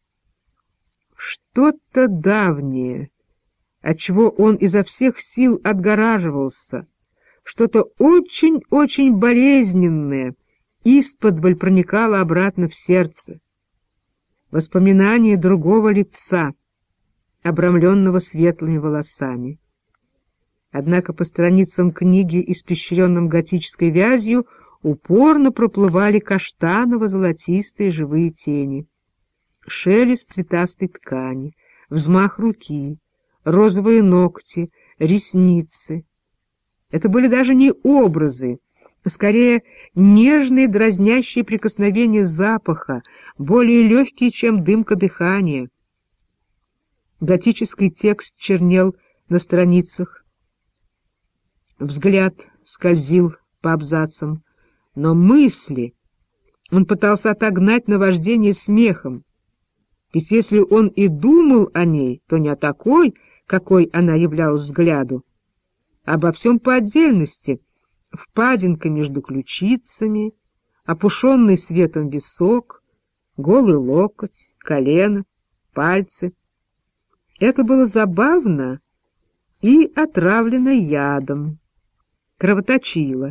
Speaker 1: Что-то давнее, от чего он изо всех сил отгораживался, что-то очень-очень болезненное исподволь проникало обратно в сердце. Воспоминание другого лица, обрамленного светлыми волосами. Однако по страницам книги, испещренным готической вязью, упорно проплывали каштаново-золотистые живые тени. Шелест цветастой ткани, взмах руки, розовые ногти, ресницы. Это были даже не образы, а скорее нежные дразнящие прикосновения запаха, более легкие, чем дымка дыхания. Готический текст чернел на страницах. Взгляд скользил по абзацам, но мысли он пытался отогнать наваждение смехом. Ведь если он и думал о ней, то не о такой, какой она являлась взгляду, а обо всем по отдельности: впадинка между ключицами, опушенный светом висок, голый локоть, колено, пальцы. Это было забавно и отравлено ядом, кровоточило.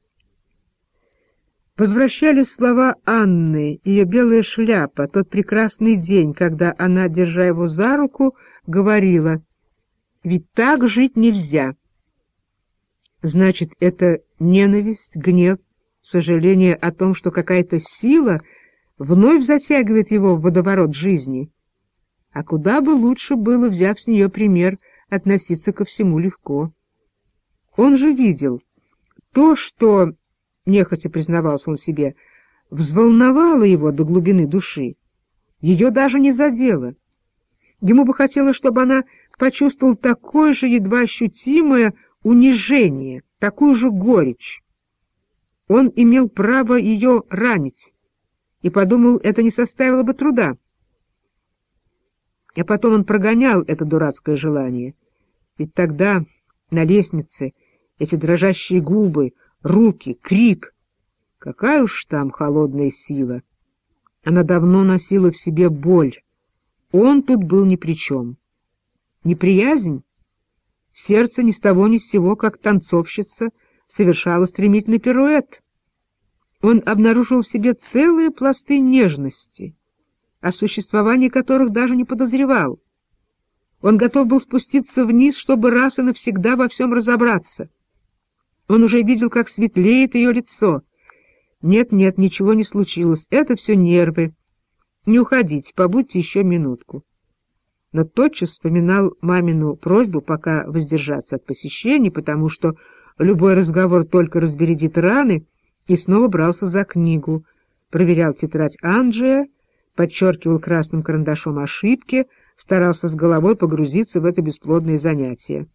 Speaker 1: Возвращались слова Анны, ее белая шляпа, тот прекрасный день, когда она, держа его за руку, говорила: «Ведь так жить нельзя». Значит, это ненависть, гнев, сожаление о том, что какая-то сила вновь затягивает его в водоворот жизни. А куда бы лучше было, взяв с нее пример, относиться ко всему легко. Он же видел то, что, нехотя признавался он себе, взволновало его до глубины души. Ее даже не задело. Ему бы хотелось, чтобы она почувствовала такое же едва ощутимое унижение, такую же горечь. Он имел право ее ранить, и подумал, это не составило бы труда. А потом он прогонял это дурацкое желание. Ведь тогда на лестнице эти дрожащие губы, руки, крик. Какая уж там холодная сила! Она давно носила в себе боль. Он тут был ни при чем. Неприязнь? Сердце ни с того ни с сего, как танцовщица, совершало стремительный пируэт. Он обнаружил в себе целые пласты нежности, о существовании которых даже не подозревал. Он готов был спуститься вниз, чтобы раз и навсегда во всем разобраться. Он уже видел, как светлеет ее лицо. Нет, ничего не случилось, это все нервы. Не уходите, побудьте еще минутку. Но тотчас вспоминал мамину просьбу пока воздержаться от посещений, потому что любой разговор только разбередит раны, и снова брался за книгу, проверял тетрадь Анджея, подчеркивал красным карандашом ошибки, старался с головой погрузиться в это бесплодное занятие.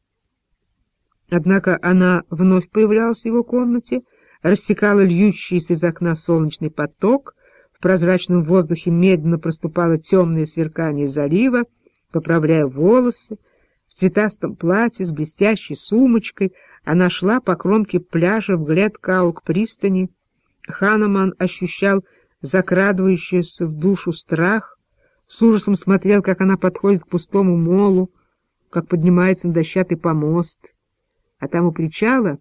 Speaker 1: Однако она вновь появлялась в его комнате, рассекала льющийся из окна солнечный поток, в прозрачном воздухе медленно проступало темное сверкание залива, поправляя волосы, в цветастом платье с блестящей сумочкой она шла по кромке пляжа вглядь к пристани. Ханнеман ощущал закрадывающийся в душу страх, с ужасом смотрел, как она подходит к пустому молу, как поднимается на дощатый помост. А там у причала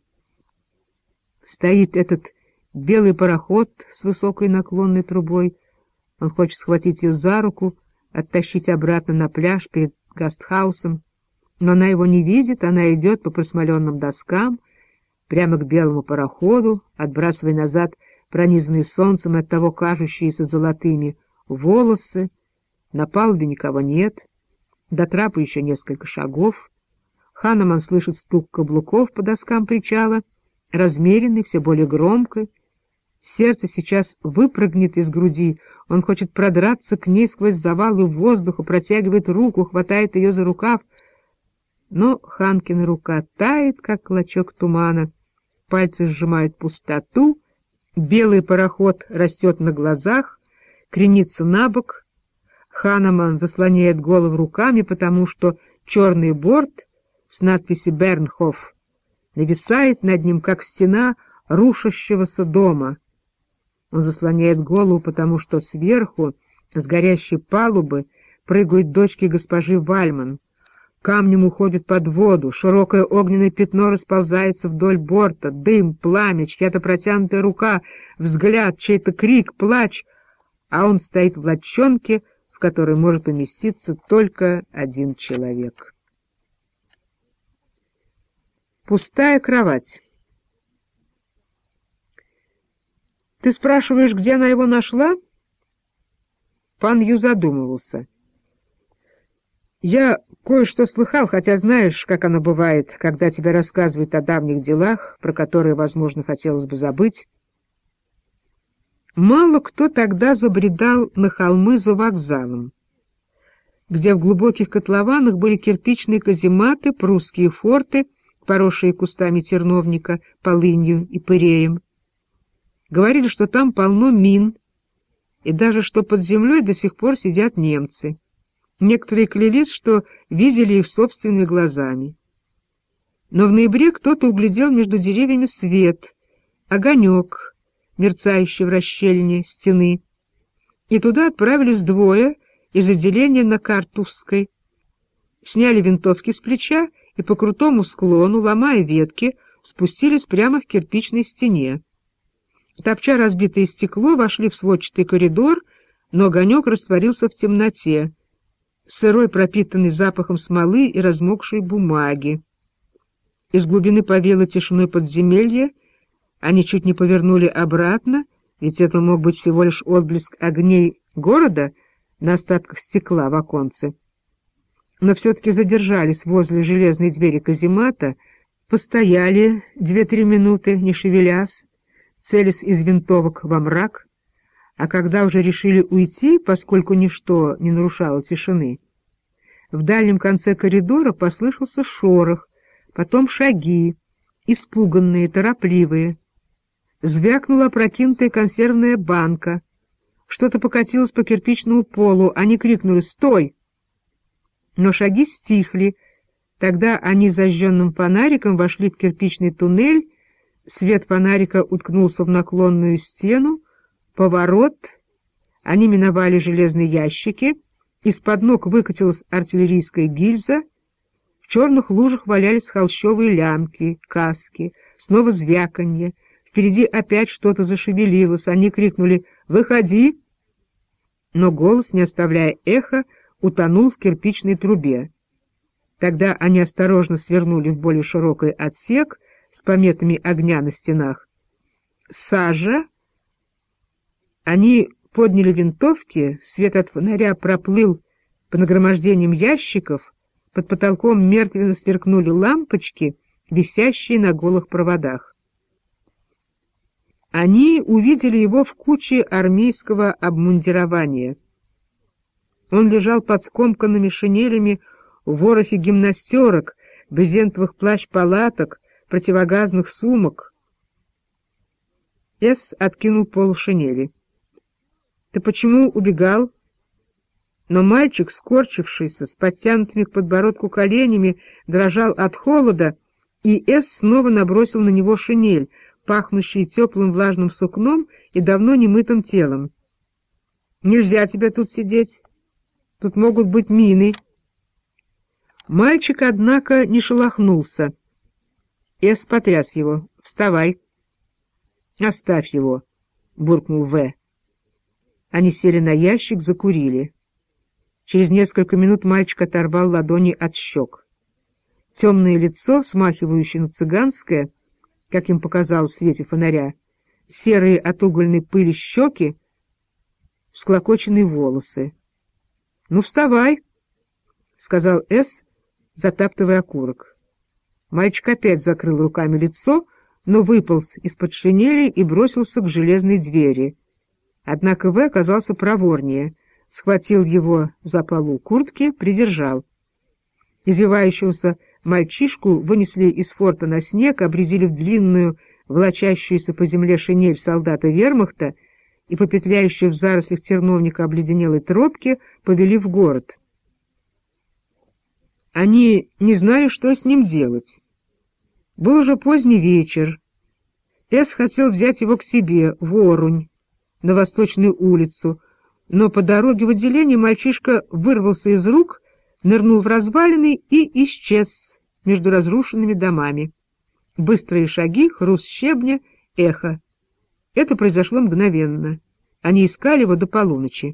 Speaker 1: стоит этот белый пароход с высокой наклонной трубой. Он хочет схватить ее за руку, оттащить обратно на пляж перед гастхаусом, но она его не видит, она идет по просмоленным доскам прямо к белому пароходу, отбрасывая назад пронизанные солнцем и оттого кажущиеся золотыми волосы. На палубе никого нет, до трапа еще несколько шагов. Ханнеман слышит стук каблуков по доскам причала, размеренный, все более громкий. Сердце сейчас выпрыгнет из груди, он хочет продраться к ней сквозь завалы воздуха, протягивает руку, хватает ее за рукав. Но Ханкина рука тает, как клочок тумана, пальцы сжимают пустоту, белый пароход растет на глазах, кренится на бок. Ханнеман заслоняет голову руками, потому что черный борт с надписью «Бернхоф» нависает над ним, как стена рушащегося дома. Он заслоняет голову, потому что сверху, с горящей палубы, прыгают дочки госпожи Вальман. Камнем уходит под воду, широкое огненное пятно расползается вдоль борта, дым, пламя, чья-то протянутая рука, взгляд, чей-то крик, плач, а он стоит в лодчонке, в которой может уместиться только один человек. Пустая кровать. Ты спрашиваешь, где она его нашла? Пан Ю задумывался. Я кое-что слыхал, хотя знаешь, как оно бывает, когда тебе рассказывают о давних делах, про которые, возможно, хотелось бы забыть. Мало кто тогда забредал на холмы за вокзалом, где в глубоких котлованах были кирпичные казематы, прусские форты, поросшие кустами терновника, полынью и пыреем. Говорили, что там полно мин, и даже что под землей до сих пор сидят немцы. Некоторые клялись, что видели их собственными глазами. Но в ноябре кто-то углядел между деревьями свет, огонек, мерцающий в расщелине стены, и туда отправились двое из отделения на Картузской, сняли винтовки с плеча и по крутому склону, ломая ветки, спустились прямо к кирпичной стене. Топча разбитое стекло, вошли в сводчатый коридор, но огонек растворился в темноте, сырой, пропитанный запахом смолы и размокшей бумаги. Из глубины повеяло тишиной подземелья, они чуть не повернули обратно, ведь это мог быть всего лишь отблеск огней города на остатках стекла в оконце. Но все-таки задержались возле железной двери каземата, постояли 2-3 минуты, не шевелясь, целясь из винтовок во мрак, а когда уже решили уйти, поскольку ничто не нарушало тишины, в дальнем конце коридора послышался шорох, потом шаги, испуганные, торопливые. Звякнула опрокинутая консервная банка. Что-то покатилось по кирпичному полу. Они крикнули «Стой!». Но шаги стихли. Тогда они зажженным фонариком вошли в кирпичный туннель. Свет фонарика уткнулся в наклонную стену. Поворот. Они миновали железные ящики. Из-под ног выкатилась артиллерийская гильза. В черных лужах валялись холщовые лямки, каски. Снова звяканье. Впереди опять что-то зашевелилось. Они крикнули «Выходи!». Но голос, не оставляя эха, утонул в кирпичной трубе. Тогда они осторожно свернули в более широкий отсек с пометами огня на стенах. Сажа. Они подняли винтовки, свет от фонаря проплыл по нагромождениям ящиков, под потолком мертвенно сверкнули лампочки, висящие на голых проводах. Они увидели его в куче армейского обмундирования. Он лежал под скомканными шинелями в ворохе гимнастерок, брезентовых плащ-палаток, противогазных сумок. Эс откинул полу шинели. — Ты почему убегал? Но мальчик, скорчившийся, с подтянутыми к подбородку коленями, дрожал от холода, и Эс снова набросил на него шинель, пахнущий теплым влажным сукном и давно немытым телом. — Нельзя тебе тут сидеть. Тут могут быть мины. Мальчик, однако, не шелохнулся. Эс потряс его. — Вставай. — Оставь его, — буркнул В. Они сели на ящик, закурили. Через несколько минут мальчик оторвал ладони от щек. Темное лицо, смахивающее на цыганское, как им показалось в свете фонаря, серые от угольной пыли щеки, всклокоченные волосы. — Ну, вставай, — сказал Эс, затаптывая окурок. Мальчик опять закрыл руками лицо, но выполз из-под шинели и бросился к железной двери. Однако В оказался проворнее, схватил его за полу куртки, придержал. Извивающегося мальчишку вынесли из форта на снег, обрядили в длинную, волочащуюся по земле шинель солдата вермахта и по петляющей в зарослях терновника обледенелой тропке повели в город. Они не знали, что с ним делать. Был уже поздний вечер. Эс хотел взять его к себе, в Орунь, на Восточную улицу, но по дороге в отделение мальчишка вырвался из рук, нырнул в развалины и исчез между разрушенными домами. Быстрые шаги, хруст щебня, эхо. Это произошло мгновенно. Они искали его до полуночи.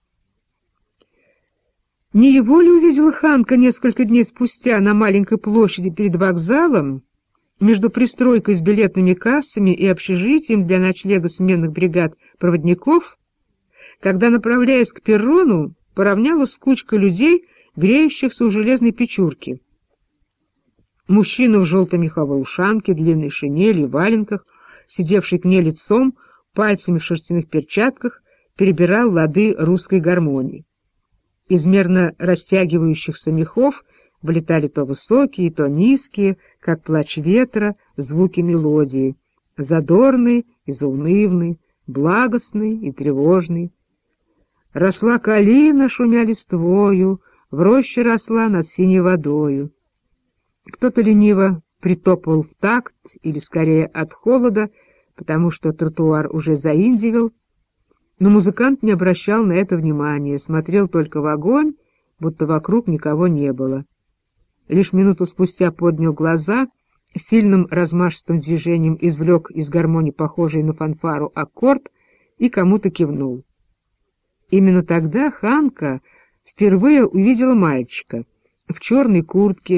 Speaker 1: Не его ли увидела Ханка несколько дней спустя на маленькой площади перед вокзалом, между пристройкой с билетными кассами и общежитием для ночлега сменных бригад проводников, когда, направляясь к перрону, поравнялась кучка людей, греющихся у железной печурки. Мужчина в желтой меховой ушанке, длинной шинели и валенках, сидевший к ней лицом, пальцами в шерстяных перчатках, перебирал лады русской гармонии. Из мерно растягивающихся мехов вылетали то высокие, то низкие, как плач ветра, звуки мелодии, задорный и заунывный, благостный и тревожный. Росла калина, шумя листвою, в роще росла над синей водою. Кто-то лениво притопывал в такт, или скорее от холода, потому что тротуар уже заиндивел, но музыкант не обращал на это внимания, смотрел только в огонь, будто вокруг никого не было. Лишь минуту спустя поднял глаза, сильным размашистым движением извлек из гармонии похожий на фанфару аккорд и кому-то кивнул. Именно тогда Ханка впервые увидела мальчика в черной куртке,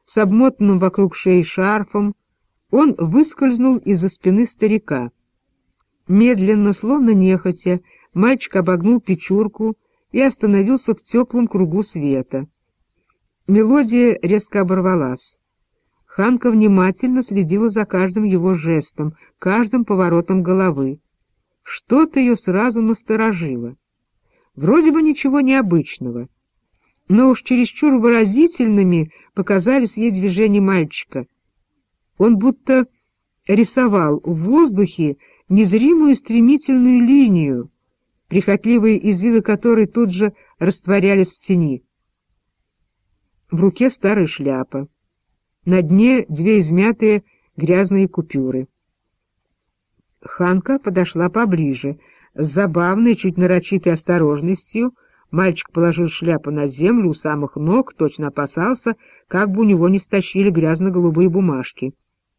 Speaker 1: с обмотанным вокруг шеи шарфом, он выскользнул из-за спины старика. Медленно, словно нехотя, мальчик обогнул Печурку и остановился в теплом кругу света. Мелодия резко оборвалась. Ханка внимательно следила за каждым его жестом, каждым поворотом головы. Что-то ее сразу насторожило. Вроде бы ничего необычного, но уж чересчур выразительными показались ей движения мальчика. Он будто рисовал в воздухе незримую стремительную линию, прихотливые извивы которой тут же растворялись в тени. В руке старая шляпа, на дне две измятые грязные купюры. Ханка подошла поближе. С забавной, чуть нарочитой осторожностью мальчик положил шляпу на землю у самых ног, точно опасался, как бы у него не стащили грязно-голубые бумажки.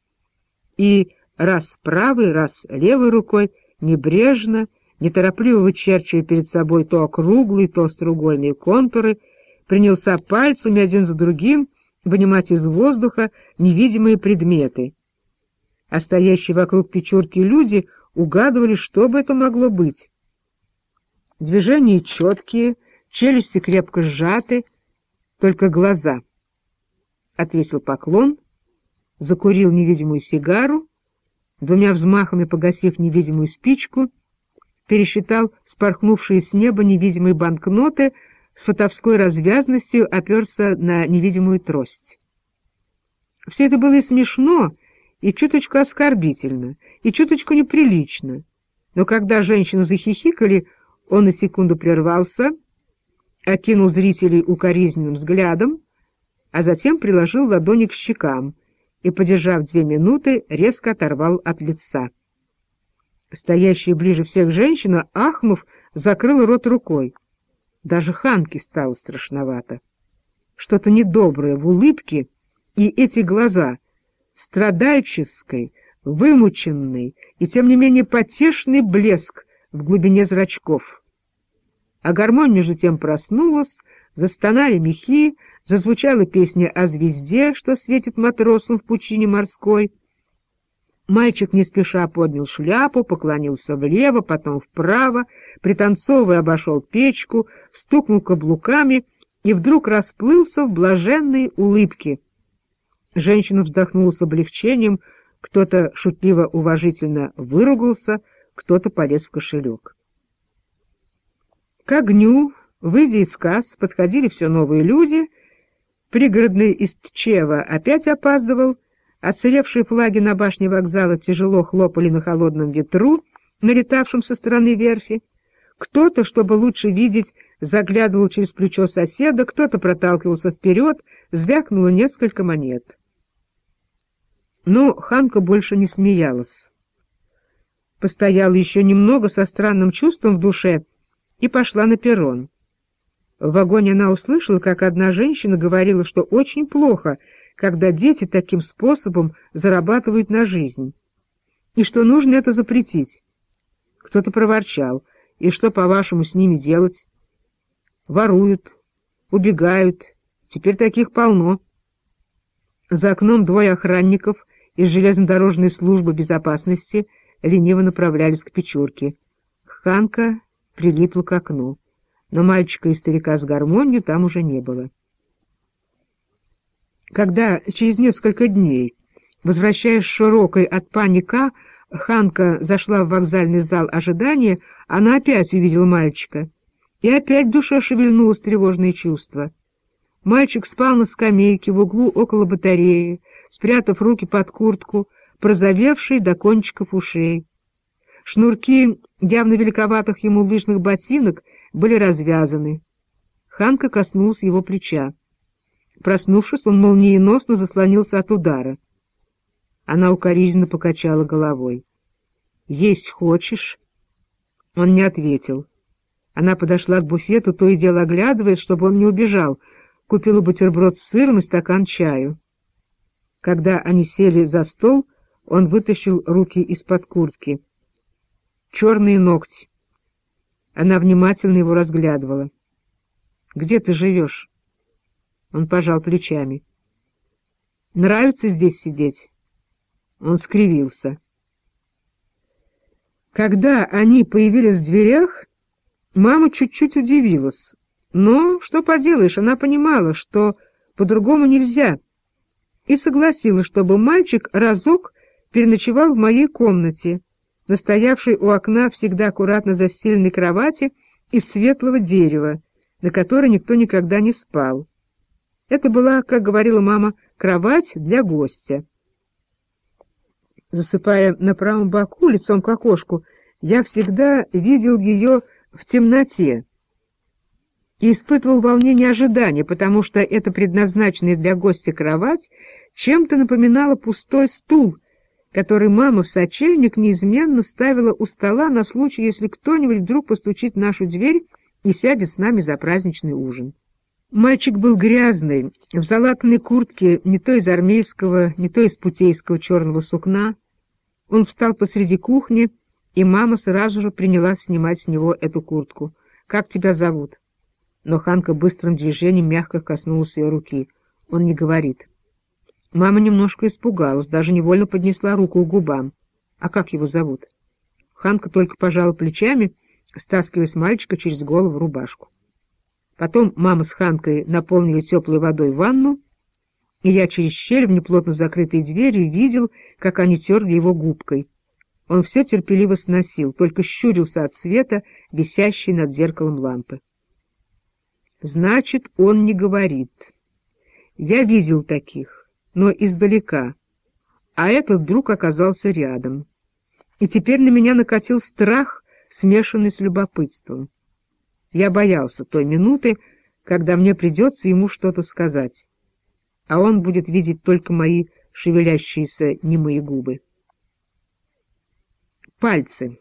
Speaker 1: И раз правой, раз левой рукой, небрежно, неторопливо вычерчивая перед собой то округлые, то остроугольные контуры, принялся пальцами один за другим вынимать из воздуха невидимые предметы. А стоящие вокруг Печурки люди угадывали, что бы это могло быть. Движения четкие, челюсти крепко сжаты, только глаза. Отвесил поклон, закурил невидимую сигару, двумя взмахами погасив невидимую спичку, пересчитал спорхнувшие с неба невидимые банкноты, с фатовской развязностью оперся на невидимую трость. Все это было и смешно, и чуточку оскорбительно, и чуточку неприлично. Но когда женщины захихикали, он на секунду прервался, окинул зрителей укоризненным взглядом, а затем приложил ладони к щекам и, подержав 2 минуты, резко оторвал от лица. Стоящая ближе всех женщина, ахнув, закрыла рот рукой. Даже Ханке стало страшновато. Что-то недоброе в улыбке и эти глаза, страдальческий, вымученный и, тем не менее, потешный блеск в глубине зрачков. А гармонь между тем проснулась, застонали мехи, зазвучала песня о звезде, что светит матросам в пучине морской. Мальчик не спеша поднял шляпу, поклонился влево, потом вправо, пританцовывая обошел печку, стукнул каблуками и вдруг расплылся в блаженной улыбке. Женщина вздохнула с облегчением, кто-то шутливо-уважительно выругался, кто-то полез в кошелек. К огню, выйдя из касс, подходили все новые люди. Пригородный из Тчева опять опаздывал, отсыревшие флаги на башне вокзала тяжело хлопали на холодном ветру, налетавшем со стороны верфи. Кто-то, чтобы лучше видеть, заглядывал через плечо соседа, кто-то проталкивался вперед, звякнуло несколько монет. Но Ханка больше не смеялась. Постояла еще немного со странным чувством в душе и пошла на перрон. В вагоне она услышала, как одна женщина говорила, что очень плохо, когда дети таким способом зарабатывают на жизнь, и что нужно это запретить. Кто-то проворчал: «И что, по-вашему, с ними делать? Воруют, убегают, теперь таких полно». За окном 2 охранников из железнодорожной службы безопасности лениво направлялись к Печурке. Ханка прилипла к окну, но мальчика и старика с гармонью там уже не было. Когда через несколько дней, возвращаясь широкой от паника, Ханка зашла в вокзальный зал ожидания, она опять увидела мальчика, и опять в душе шевельнулось тревожное чувство. Мальчик спал на скамейке в углу около батареи, спрятав руки под куртку, прозовевшей до кончиков ушей. Шнурки явно великоватых ему лыжных ботинок были развязаны. Ханка коснулась его плеча. Проснувшись, он молниеносно заслонился от удара. Она укоризненно покачала головой. «Есть хочешь?» Он не ответил. Она подошла к буфету, то и дело оглядываясь, чтобы он не убежал, купила бутерброд с сыром и стакан чаю. Когда они сели за стол, он вытащил руки из-под куртки. Черные ногти. Она внимательно его разглядывала. «Где ты живешь?» Он пожал плечами. Нравится здесь сидеть?» Он скривился. Когда они появились в дверях, мама чуть-чуть удивилась. Но, что поделаешь, она понимала, что по-другому нельзя, и согласилась, чтобы мальчик разок переночевал в моей комнате, настоявшей у окна всегда аккуратно застеленной кровати из светлого дерева, на которой никто никогда не спал. Это была, как говорила мама, кровать для гостя. Засыпая на правом боку, лицом к окошку, я всегда видел ее в темноте и испытывал волнение ожидания, потому что эта предназначенная для гостя кровать чем-то напоминала пустой стул, который мама в сочельник неизменно ставила у стола на случай, если кто-нибудь вдруг постучит в нашу дверь и сядет с нами за праздничный ужин. Мальчик был грязный, в залатанной куртке, не то из армейского, не то из путейского черного сукна. Он встал посреди кухни, и мама сразу же принялась снимать с него эту куртку. «Как тебя зовут?» Но Ханка быстрым движением мягко коснулась ее руки. Он не говорит. Мама немножко испугалась, даже невольно поднесла руку к губам. «А как его зовут?» Ханка только пожала плечами, стаскивая с мальчика через голову рубашку. Потом мама с Ханкой наполнили теплой водой ванну, и я через щель в неплотно закрытой двери видел, как они терли его губкой. Он все терпеливо сносил, только щурился от света, висящей над зеркалом лампы. Значит, он не говорит. Я видел таких, но издалека, а этот вдруг оказался рядом. И теперь на меня накатил страх, смешанный с любопытством. Я боялся той минуты, когда мне придется ему что-то сказать, а он будет видеть только мои шевелящиеся немые губы. Пальцы.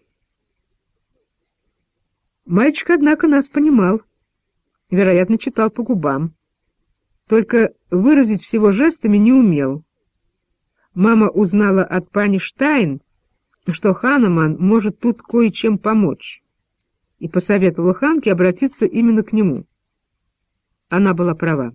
Speaker 1: Мальчик, однако, нас понимал, вероятно, читал по губам, только выразить всего жестами не умел. Мама узнала от пани Штайн, что Ханеман может тут кое-чем помочь, и посоветовала Ханке обратиться именно к нему. Она была права.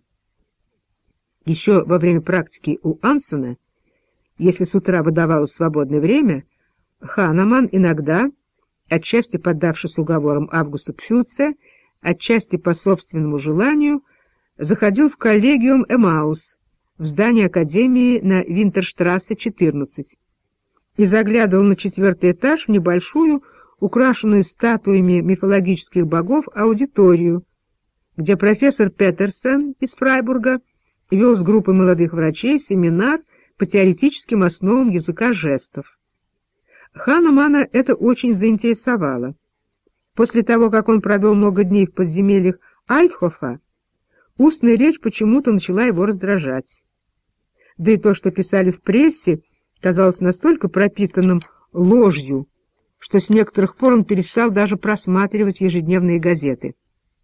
Speaker 1: Еще во время практики у Ансена, если с утра выдавалось свободное время, Ханеман иногда, отчасти поддавшись уговорам Августа Пфюце, отчасти по собственному желанию, заходил в коллегиум Эмаус, в здание Академии на Винтерштрассе, 14, и заглядывал на 4-й этаж в небольшую, украшенную статуями мифологических богов, аудиторию, где профессор Петерсен из Фрайбурга вел с группой молодых врачей семинар по теоретическим основам языка жестов. Ханемана это очень заинтересовало. После того, как он провел много дней в подземельях Альтхофа, устная речь почему-то начала его раздражать. Да и то, что писали в прессе, казалось настолько пропитанным ложью, что с некоторых пор он перестал даже просматривать ежедневные газеты.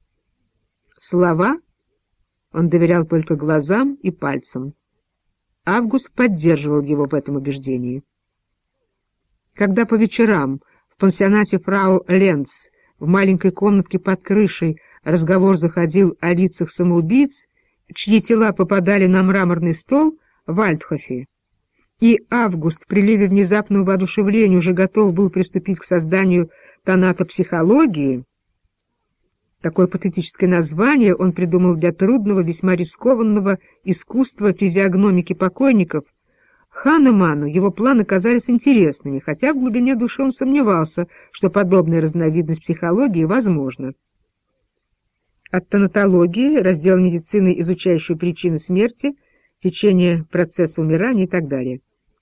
Speaker 1: Слова он доверял только глазам и пальцам. Август поддерживал его в этом убеждении. Когда по вечерам в пансионате фрау Ленц в маленькой комнатке под крышей разговор заходил о лицах самоубийц, чьи тела попадали на мраморный стол в Альтхофе, и Август в приливе внезапного воодушевления уже готов был приступить к созданию тонатопсихологии. Такое патетическое название он придумал для трудного, весьма рискованного искусства физиогномики покойников. Ханеману его планы казались интересными, хотя в глубине души он сомневался, что подобная разновидность психологии возможна. От тонатологии, раздел медицины, изучающий причины смерти, течение процесса умирания и так далее.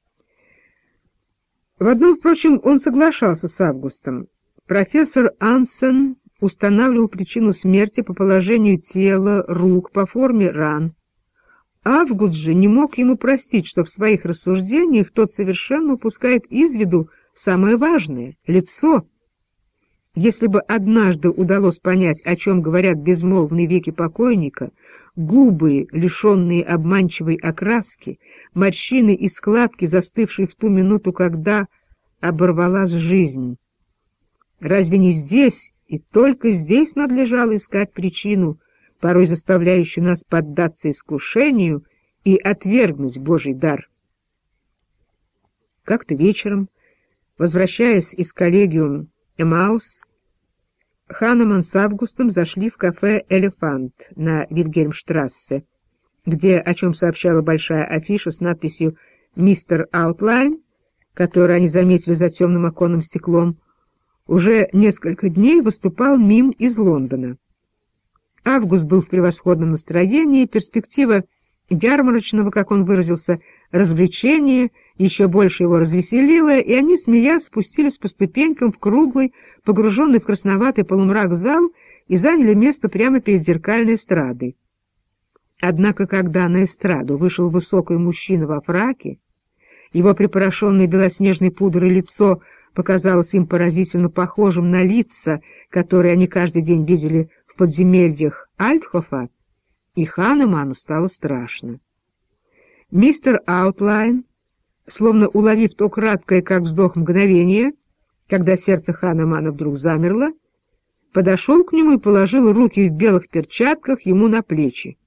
Speaker 1: В одном, впрочем, он соглашался с Августом. Профессор Ансен устанавливал причину смерти по положению тела, рук, по форме ран. Август же не мог ему простить, что в своих рассуждениях тот совершенно упускает из виду самое важное — лицо. Если бы однажды удалось понять, о чем говорят безмолвные веки покойника, губы, лишенные обманчивой окраски, морщины и складки, застывшие в ту минуту, когда оборвалась жизнь. Разве не здесь и только здесь надлежало искать причину, порой заставляющую нас поддаться искушению и отвергнуть Божий дар. Как-то вечером, возвращаясь из коллегиум Эмаус, Ханеман с Августом зашли в кафе «Элефант» на Вильгельмштрассе, где, о чем сообщала большая афиша с надписью «Мистер Аутлайн», которую они заметили за темным оконным стеклом, уже несколько дней выступал мим из Лондона. Август был в превосходном настроении, и перспектива ярмарочного, как он выразился, развлечения еще больше его развеселила, и они, смеясь, спустились по ступенькам в круглый, погруженный в красноватый полумрак зал и заняли место прямо перед зеркальной эстрадой. Однако, когда на эстраду вышел высокий мужчина во фраке, его припорошенное белоснежной пудрой лицо показалось им поразительно похожим на лица, которые они каждый день видели в подземельях Альтхофа, и Ханеману стало страшно. Мистер Аутлайн, словно уловив то краткое, как вздох, мгновение, когда сердце Ханемана вдруг замерло, подошел к нему и положил руки в белых перчатках ему на плечи.